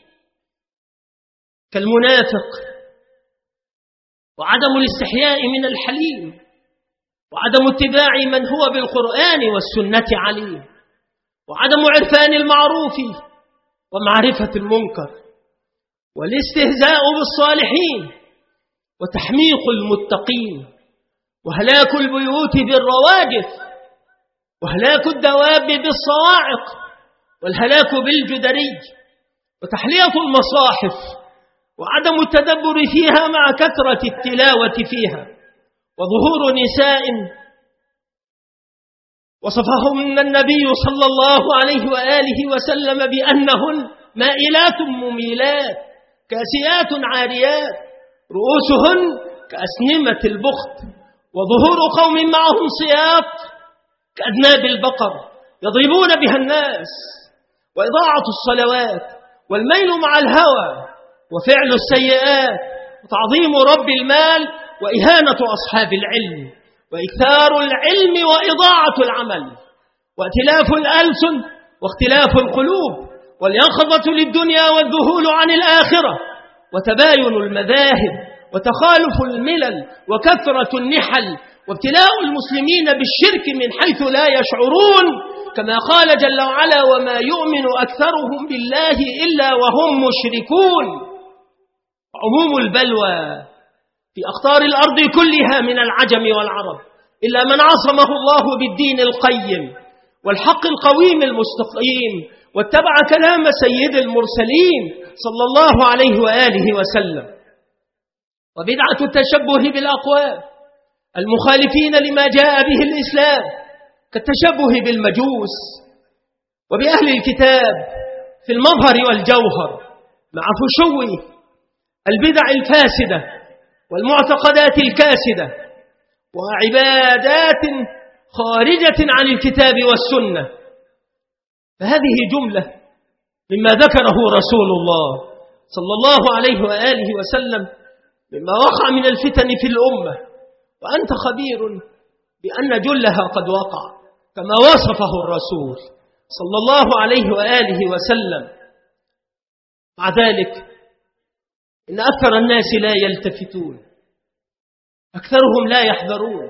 [SPEAKER 1] كالمنافق وعدم الاستحياء من الحليم وعدم اتباع من هو بالقرآن والسنة عليه وعدم عرفان المعروف ومعرفة المنكر والاستهزاء بالصالحين وتحميق المتقين وهلاك البيوت بالرواجف وهلاك الدواب بالصواعق والهلاك بالجدري وتحلية المصاحف وعدم التدبر فيها مع كثرة التلاوة فيها وظهور نساء وصفهن النبي صلى الله عليه وآله وسلم بأنهن مائلات مميلات كاسيات عاريات رؤوسهن كأسنمة البخت وظهور قوم معهم صياط كأذناب البقر يضربون بها الناس وإضاعة الصلوات والميل مع الهوى وفعل السيئات وتعظيم رب المال وإهانة أصحاب العلم وإكثار العلم وإضاعة العمل وائتلاف الألسن واختلاف القلوب واليقظة للدنيا والذهول عن الآخرة وتباين المذاهب وتخالف الملل وكثرة النحل وابتلاء المسلمين بالشرك من حيث لا يشعرون كما قال جل وعلا وما يؤمن أكثرهم بالله إلا وهم مشركون. عموم البلوى في أقطار الأرض كلها من العجم والعرب إلا من عصمه الله بالدين القيم والحق القويم المستقيم واتبع كلام سيد المرسلين صلى الله عليه وآله وسلم. وبدعة التشبه بالأقوام المخالفين لما جاء به الإسلام كالتشبه بالمجوس وبأهل الكتاب في المظهر والجوهر مع فشو البدع الفاسدة والمعتقدات الكاسدة وعبادات خارجة عن الكتاب والسنة. فهذه جملة مما ذكره رسول الله صلى الله عليه وآله وسلم مما وقع من الفتن في الأمة، وأنت خبير بأن جلها قد وقع كما وصفه الرسول صلى الله عليه وآله وسلم. مع ذلك إن أكثر الناس لا يلتفتون، أكثرهم لا يحذرون،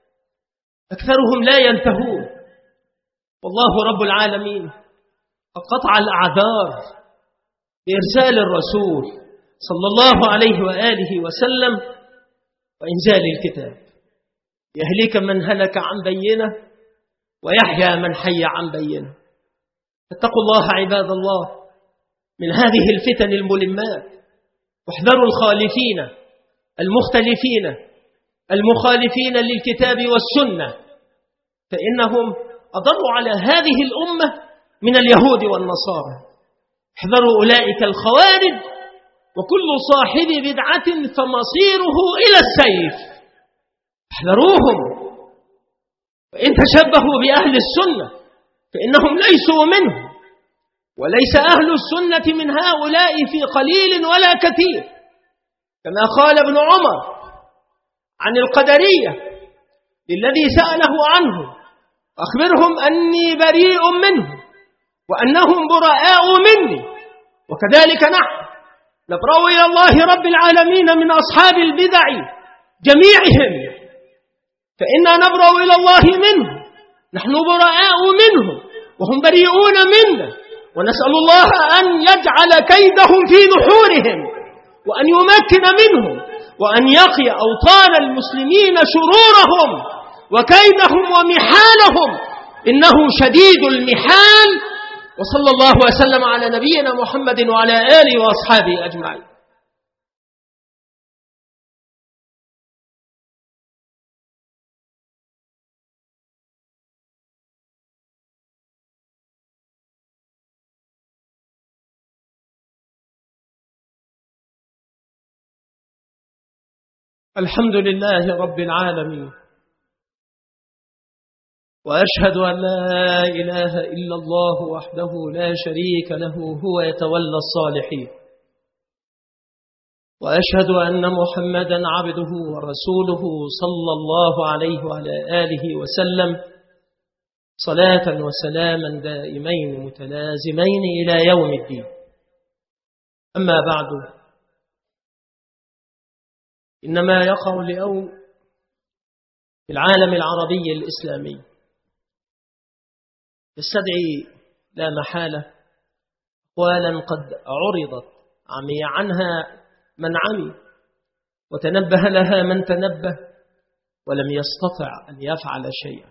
[SPEAKER 1] أكثرهم لا ينتهون. والله رب العالمين قد قطع الأعذار بإرسال الرسول صلى الله عليه وآله وسلم وإنزال الكتاب، يهلك من هلك عن بينة ويحيى من حي عن بينة. فاتقوا الله عباد الله من هذه الفتن الملمات، واحذروا الخالفين المختلفين المخالفين للكتاب والسنة، فإنهم أضروا على هذه الأمة من اليهود والنصارى. احذروا أولئك الخوارج، وكل صاحب بدعة فمصيره إلى السيف. احذروهم، وإن تشبهوا بأهل السنة فإنهم ليسوا منهم، وليس أهل السنة من هؤلاء في قليل ولا كثير، كما قال ابن عمر عن القدرية للذي سأله عنه: أخبرهم أني بريء منهم وأنهم براء مني. وكذلك نحن نبرأ إلى الله رب العالمين من أصحاب البدع جميعهم، فإنا نبرأ إلى الله منهم، نحن براء منهم وهم بريئون منا، ونسأل الله أن يجعل كيدهم في نحورهم، وأن يمكن منهم، وأن يقي أوطان المسلمين شرورهم وكيدهم ومحالهم، إنه شديد المحال. وصلى الله وسلم على نبينا محمد وعلى آله وأصحابه أجمعين. الحمد لله رب العالمين، وأشهد أن لا إله إلا الله وحده لا شريك له هو يتولى الصالحين، وأشهد أن محمدا عبده ورسوله صلى الله عليه وعلى آله وسلم صلاة وسلاما دائمين متلازمين إلى يوم الدين. أما بعد، إنما يقع اليوم في العالم العربي الإسلامي يستدعي لا محالة أقوالا قد عرضت عمي عنها من عمي، وتنبه لها من تنبه، ولم يستطع أن يفعل شيئا.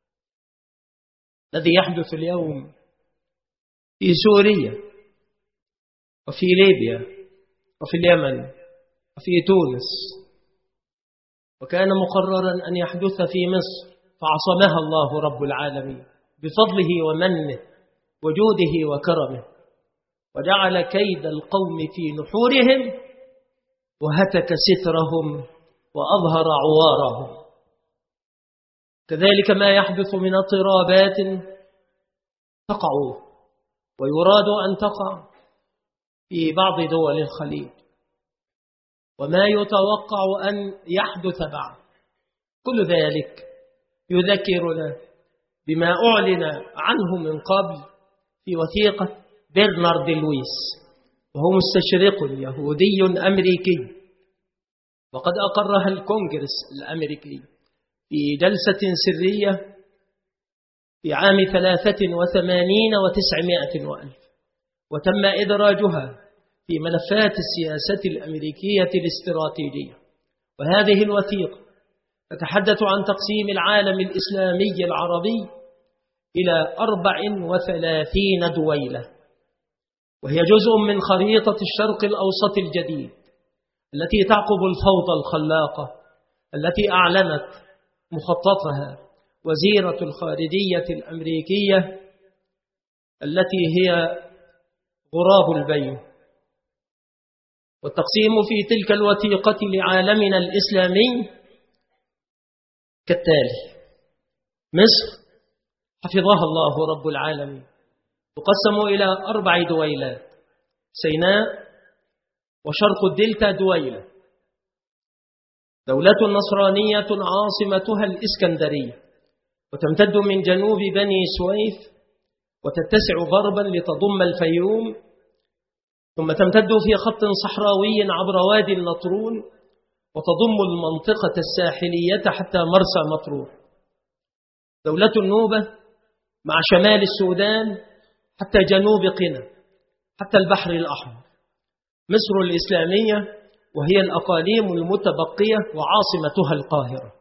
[SPEAKER 1] الذي يحدث اليوم في سوريا وفي ليبيا وفي اليمن وفي تونس، وكان مقررا أن يحدث في مصر، فعصمها الله رب العالمين بفضله ومنه وجوده وكرمه، وجعل كيد القوم في نحورهم وهتك سترهم وأظهر عوارهم. كذلك ما يحدث من اضطرابات تقع ويراد أن تقع في بعض دول الخليج، وما يتوقع أن يحدث بعد. كل ذلك يذكرنا بما أعلن عنه من قبل في وثيقة برنارد لويس، وهو مستشرق يهودي أمريكي، وقد أقرها الكونغرس الأمريكي في جلسة سرية في عام ثلاثة وثمانين وتسعمائة وألف، وتم إدراجها في ملفات السياسة الأمريكية الاستراتيجية. وهذه الوثيقة تتحدث عن تقسيم العالم الإسلامي العربي إلى أربع وثلاثين دويلة، وهي جزء من خريطة الشرق الأوسط الجديد التي تعقب الفوضى الخلاقة التي أعلنت مخططها وزيرة الخارجية الأمريكية التي هي غراب البين. والتقسيم في تلك الوثيقة لعالمنا الإسلامي كالتالي: مصر حفظها الله رب العالمين تقسم إلى أربع دويلات: سيناء وشرق الدلتا دويلة، دولة نصرانية عاصمتها الإسكندرية، وتمتد من جنوب بني سويف وتتسع غربا لتضم الفيوم، ثم تمتد في خط صحراوي عبر وادي النطرون وتضم المنطقة الساحلية حتى مرسى مطروح. دولة النوبة مع شمال السودان حتى جنوب قنا حتى البحر الأحمر. مصر الإسلامية وهي الأقاليم المتبقية وعاصمتها القاهرة.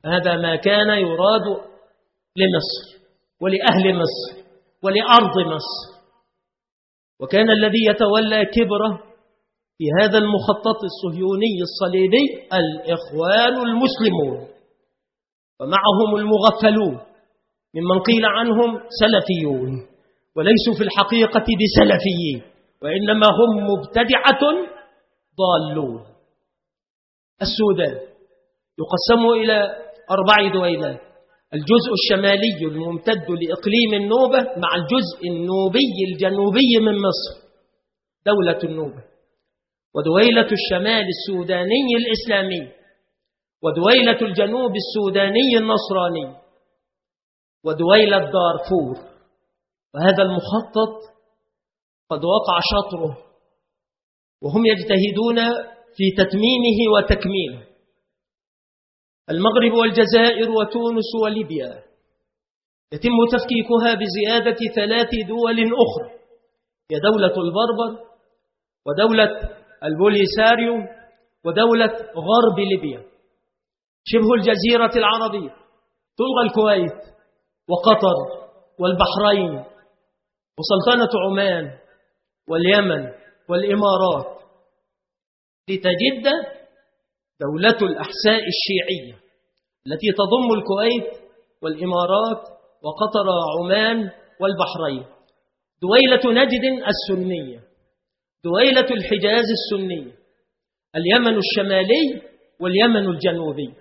[SPEAKER 1] هذا ما كان يراد لمصر ولأهل مصر ولأرض مصر. وكان الذي يتولى كبره في هذا المخطط الصهيوني الصليبي الإخوان المسلمون، ومعهم المغفلون ممن قيل عنهم سلفيون وليسوا في الحقيقة بسلفيين، وإنما هم مبتدعة ضالون. السودان يقسم إلى أربع دويلات: الجزء الشمالي الممتد لإقليم النوبة مع الجزء النوبي الجنوبي من مصر دولة النوبة، ودويلة الشمال السوداني الإسلامي، ودويلة الجنوب السوداني النصراني، ودويلة دارفور. وهذا المخطط قد وقع شطره وهم يجتهدون في تتميمه وتكميله. المغرب والجزائر وتونس وليبيا يتم تفكيكها بزيادة ثلاث دول أخرى، هي دولة البربر ودولة البوليساريو ودولة غرب ليبيا. شبه الجزيرة العربية تلغى الكويت وقطر والبحرين وسلطنة عمان واليمن والإمارات، لتجد دولة الأحساء الشيعية التي تضم الكويت والإمارات وقطر وعمان والبحرين، دويلة نجد السنية، دويلة الحجاز السنية، اليمن الشمالي واليمن الجنوبي.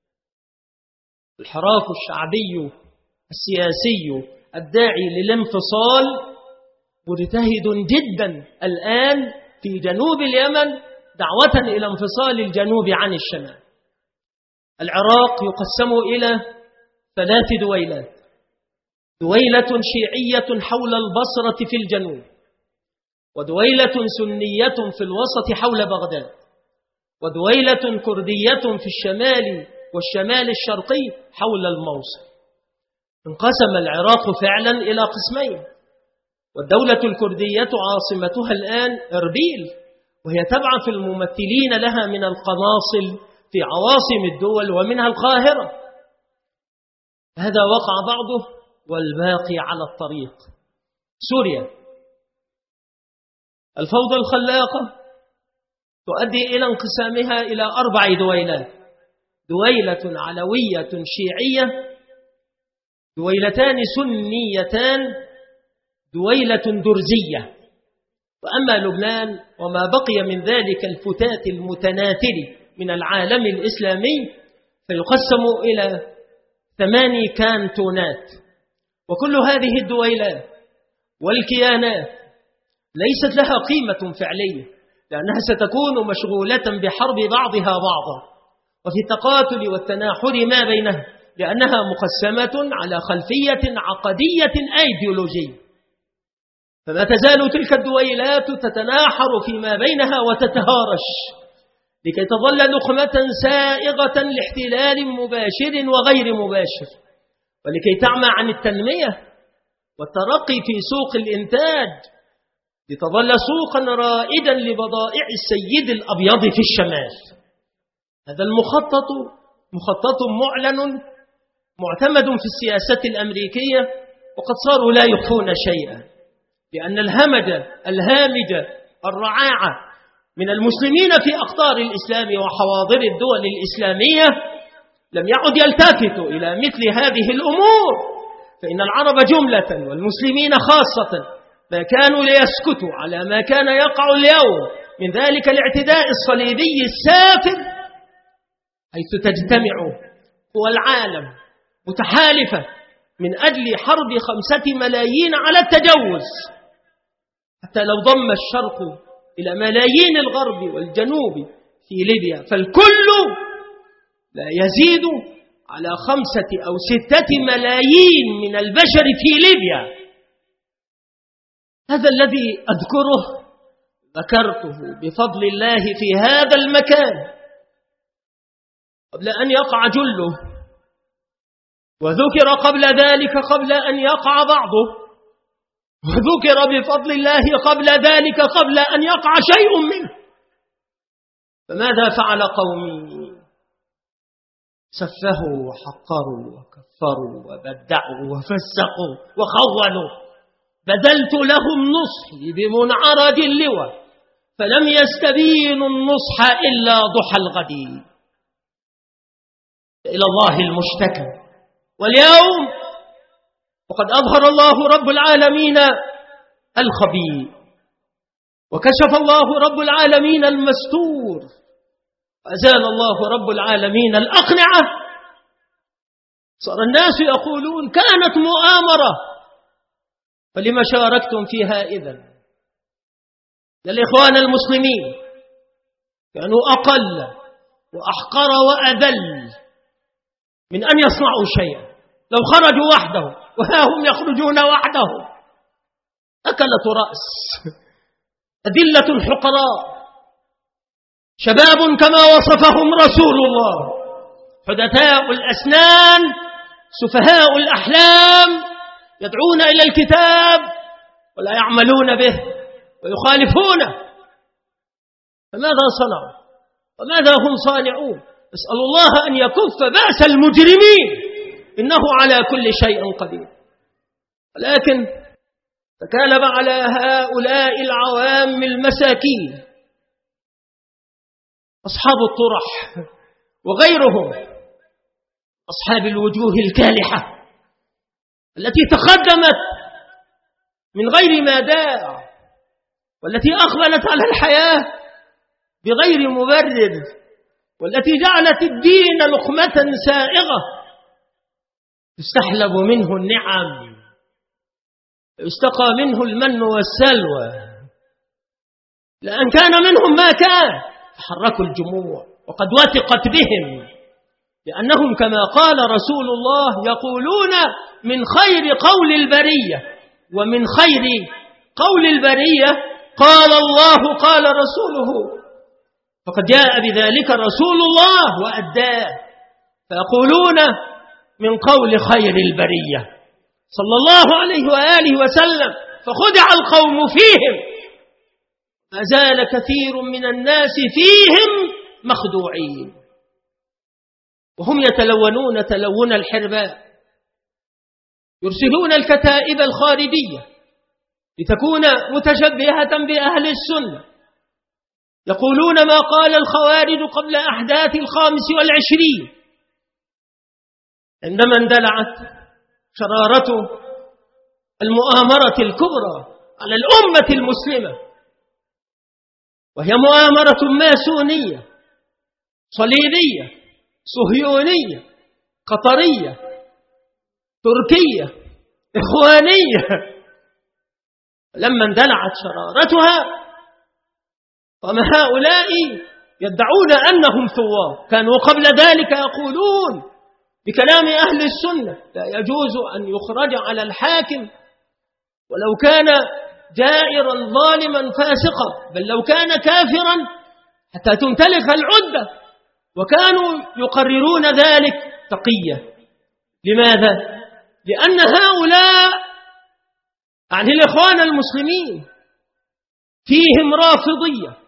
[SPEAKER 1] الحراك الشعبي السياسي الداعي للانفصال مجتهد جدا الآن في جنوب اليمن دعوة إلى انفصال الجنوب عن الشمال. العراق يقسم إلى ثلاث دويلات: دويلة شيعية حول البصرة في الجنوب، ودويلة سنية في الوسط حول بغداد، ودويلة كردية في الشمال والشمال الشرقي حول الموصل. انقسم العراق فعلا إلى قسمين، والدولة الكردية عاصمتها الآن إربيل، وهي تبع في الممثلين لها من القناصل في عواصم الدول ومنها القاهرة. هذا وقع بعضه والباقي على الطريق. سوريا الفوضى الخلاقة تؤدي إلى انقسامها إلى أربع دويلات: دويلة علوية شيعية، دويلتان سنيتان، دويلة درزية. وأما لبنان وما بقي من ذلك الفتات المتناثر من العالم الإسلامي فيقسم إلى ثماني كانتونات. وكل هذه الدويلات والكيانات ليست لها قيمة فعلية، لأنها ستكون مشغولة بحرب بعضها بعضا وفي التقاتل والتناحر ما بينها، لأنها مقسمة على خلفية عقدية أيديولوجية. فما تزال تلك الدويلات تتناحر فيما بينها وتتهارش لكي تظل لقمة سائغة لاحتلال مباشر وغير مباشر، ولكي تعمى عن التنمية والترقي في سوق الإنتاج، لتظل سوقا رائدا لبضائع السيد الأبيض في الشمال. هذا المخطط مخطط معلن معتمد في السياسة الأمريكية، وقد صاروا لا يخفون شيئا، لأن الهمجة الهامجة الرعاعة من المسلمين في أقطار الإسلام وحواضر الدول الإسلامية لم يعد يلتفتوا إلى مثل هذه الأمور، فإن العرب جملة والمسلمين خاصة ما كانوا ليسكتوا على ما كان يقع اليوم من ذلك الاعتداء الصليبي السافر، حيث تجتمع قوى العالم متحالفة من أجل حرب خمسة ملايين على التجوز، حتى لو ضم الشرق إلى ملايين الغرب والجنوب في ليبيا فالكل لا يزيد على خمسة أو ستة ملايين من البشر في ليبيا. هذا الذي أذكره ذكرته بفضل الله في هذا المكان قبل أن يقع جله، وذكر قبل ذلك قبل أن يقع بعضه، وذكر بفضل الله قبل ذلك قبل أن يقع شيء منه. فماذا فعل قومي؟ سفهوا وحقروا وكفروا وبدعوا وفسقوا وخونوا، بذلت لهم نصحي بمنعرج اللوى، فلم يستبينوا النصح إلا ضحى الغد. إلى الله المشتكى. واليوم وقد أظهر الله رب العالمين الخبيء، وكشف الله رب العالمين المستور، وأزال الله رب العالمين الأقنعة. صار الناس يقولون كانت مؤامرة، فلما شاركتم فيها إذن؟ للإخوان المسلمين كانوا أقل وأحقر وأذل من أن يصنعوا شيئا. لو خرجوا وحدهم، وها هم يخرجون وحدهم، أكلة رأس، أذلة حقراء، شباب كما وصفهم رسول الله، حدثاء الأسنان، سفهاء الأحلام، يدعون إلى الكتاب ولا يعملون به ويخالفونه. فماذا صنعوا وماذا هم صانعون؟ نسأل الله أن يكف بأس المجرمين، إنه على كل شيء قدير. ولكن تكالب على هؤلاء العوام المساكين أصحاب الطرح وغيرهم، أصحاب الوجوه الكالحة التي تخدمت من غير ما داع، والتي أقبلت على الحياة بغير مبرر، والتي جعلت الدين لقمة سائغة يستحلب منه النعم، يستقى منه المن والسلوى. لأن كان منهم ما كان تحركوا الجموع، وقد وثقت بهم، لأنهم كما قال رسول الله يقولون من خير قول البرية، ومن خير قول البرية قال الله قال رسوله، فقد جاء بذلك رسول الله وأداه. فيقولون من قول خير البرية صلى الله عليه وآله وسلم، فخدع القوم فيهم، ما زال كثير من الناس فيهم مخدوعين، وهم يتلونون تلون الحرباء، يرسلون الكتائب الخارجية لتكون متشبهة بأهل السنة، يقولون ما قال الخوارج قبل أحداث الخامس والعشرين عندما اندلعت شرارة المؤامرة الكبرى على الأمة المسلمة، وهي مؤامرة ماسونية صليبية صهيونية قطرية تركية إخوانية. لما اندلعت شرارتها قام هؤلاء يدعون أنهم ثوار، كانوا قبل ذلك يقولون بكلام أهل السنة لا يجوز أن يخرج على الحاكم ولو كان جائرا ظالما فاسقا، بل لو كان كافرا حتى تمتلك العدة، وكانوا يقررون ذلك تقية. لماذا؟ لأن هؤلاء يعني الإخوان المسلمين فيهم رافضية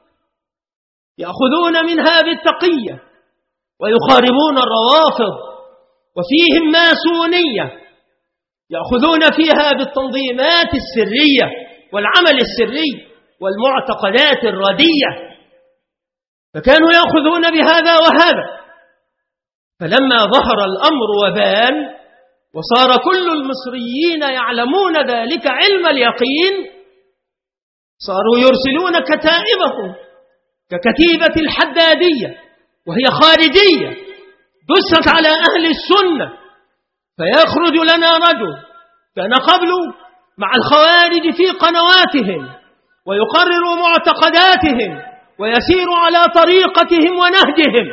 [SPEAKER 1] يأخذون منها بالتقية ويخاربون الروافض، وفيهم ماسونية يأخذون فيها بالتنظيمات السرية والعمل السري والمعتقدات الردية، فكانوا يأخذون بهذا وهذا. فلما ظهر الأمر وبان وصار كل المصريين يعلمون ذلك علم اليقين، صاروا يرسلون كتائبهم ككتيبة الحدادية، وهي خارجية دست على أهل السنة، فيخرج لنا رجل كان قبل مع الخوارج في قنواتهم ويقرر معتقداتهم ويسير على طريقتهم ونهجهم،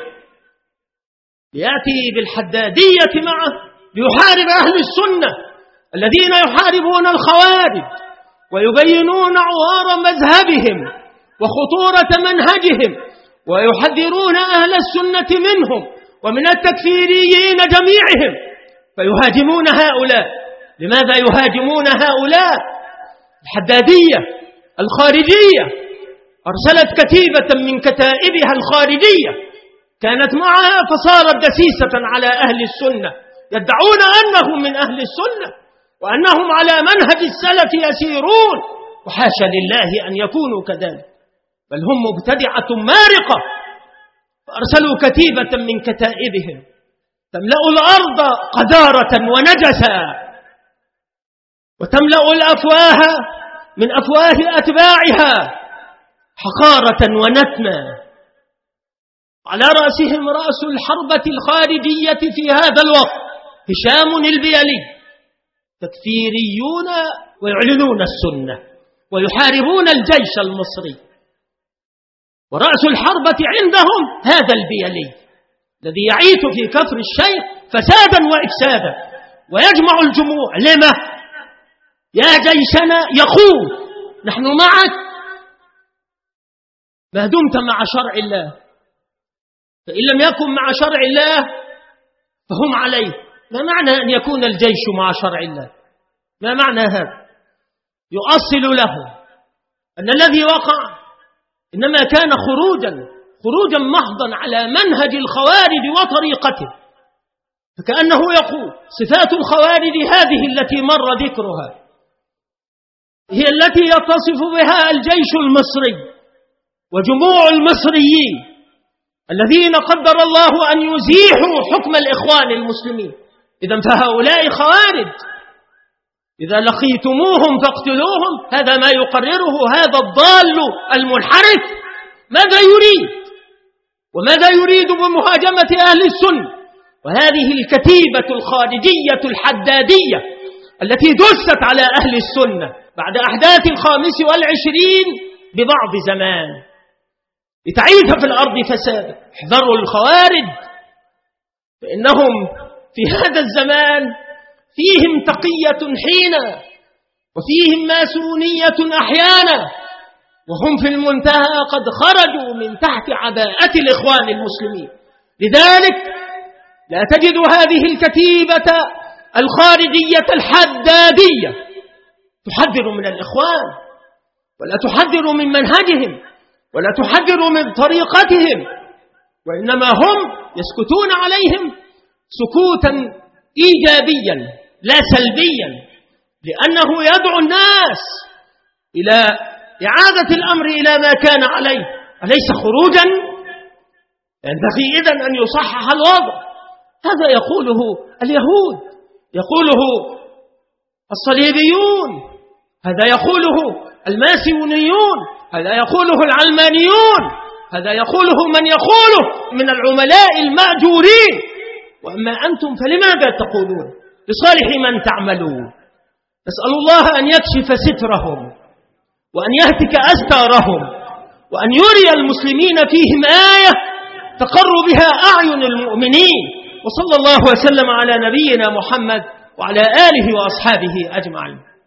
[SPEAKER 1] ليأتي بالحدادية معه ليحارب أهل السنة الذين يحاربون الخوارج ويبينون عوار مذهبهم وخطورة منهجهم، ويحذرون أهل السنة منهم ومن التكفيريين جميعهم، فيهاجمون هؤلاء. لماذا يهاجمون هؤلاء؟ الحدادية الخارجية أرسلت كتيبة من كتائبها الخارجية كانت معها فصارت دسيسة على أهل السنة، يدعون أنهم من أهل السنة وأنهم على منهج السلف يسيرون، وحاشا لله أن يكونوا كذلك، بل هم مبتدعة مارقة. فأرسلوا كتيبة من كتائبهم تملأ الأرض قذارة ونجسا، وتملأ الأفواه من أفواه أتباعها حقارة ونتما، على رأسهم رأس الحربة الخارجية في هذا الوقت هشام البيلي، تكفيريون ويعلنون السنة ويحاربون الجيش المصري، ورأس الحربة عندهم هذا البيلي الذي يعيث في كفر الشيخ فسادا وإفسادا ويجمع الجموع. لما؟ يا جيشنا يخون، نحن معك ما دمت مع شرع الله، فإن لم يكن مع شرع الله فهم عليه. ما معنى أن يكون الجيش مع شرع الله؟ ما معنى هذا؟ يؤصل له أن الذي وقع إنما كان خروجا خروجا محضا على منهج الخوارج وطريقته، فكأنه يقول صفات الخوارج هذه التي مر ذكرها هي التي يتصف بها الجيش المصري وجموع المصريين الذين قدر الله أن يزيحوا حكم الإخوان المسلمين. إذن فهؤلاء خوارج، إذا لقيتموهم فاقتلوهم. هذا ما يقرره هذا الضال المنحرف. ماذا يريد؟ وماذا يريد بمهاجمة أهل السنة؟ وهذه الكتيبة الخارجية الحدادية التي دست على أهل السنة بعد أحداث الخامس والعشرين ببعض زمان لتعيث في الأرض فسادا. احذروا الخوارج، فإنهم في هذا الزمان فيهم تقية حينا وفيهم ماسونية أحيانا، وهم في المنتهى قد خرجوا من تحت عباءة الإخوان المسلمين. لذلك لا تجد هذه الكتيبة الخارجية الحدادية تحذر من الإخوان، ولا تحذر من منهجهم، ولا تحذر من طريقتهم، وإنما هم يسكتون عليهم سكوتا إيجابيا لا سلبيا، لأنه يدعو الناس إلى إعادة الأمر إلى ما كان عليه. أليس خروجا؟ ينبغي إذن أن يصحح الوضع. هذا يقوله اليهود، يقوله الصليبيون، هذا يقوله الماسونيون، هذا يقوله العلمانيون، هذا يقوله من يقوله من العملاء المأجورين. وأما أنتم فلماذا تقولون؟ لصالح من تعملون. نسأل الله أن يكشف سترهم وأن يهتك أستارهم وأن يري المسلمين فيهم آية تقر بها أعين المؤمنين. وصلى الله وسلم على نبينا محمد وعلى آله وأصحابه أجمعين.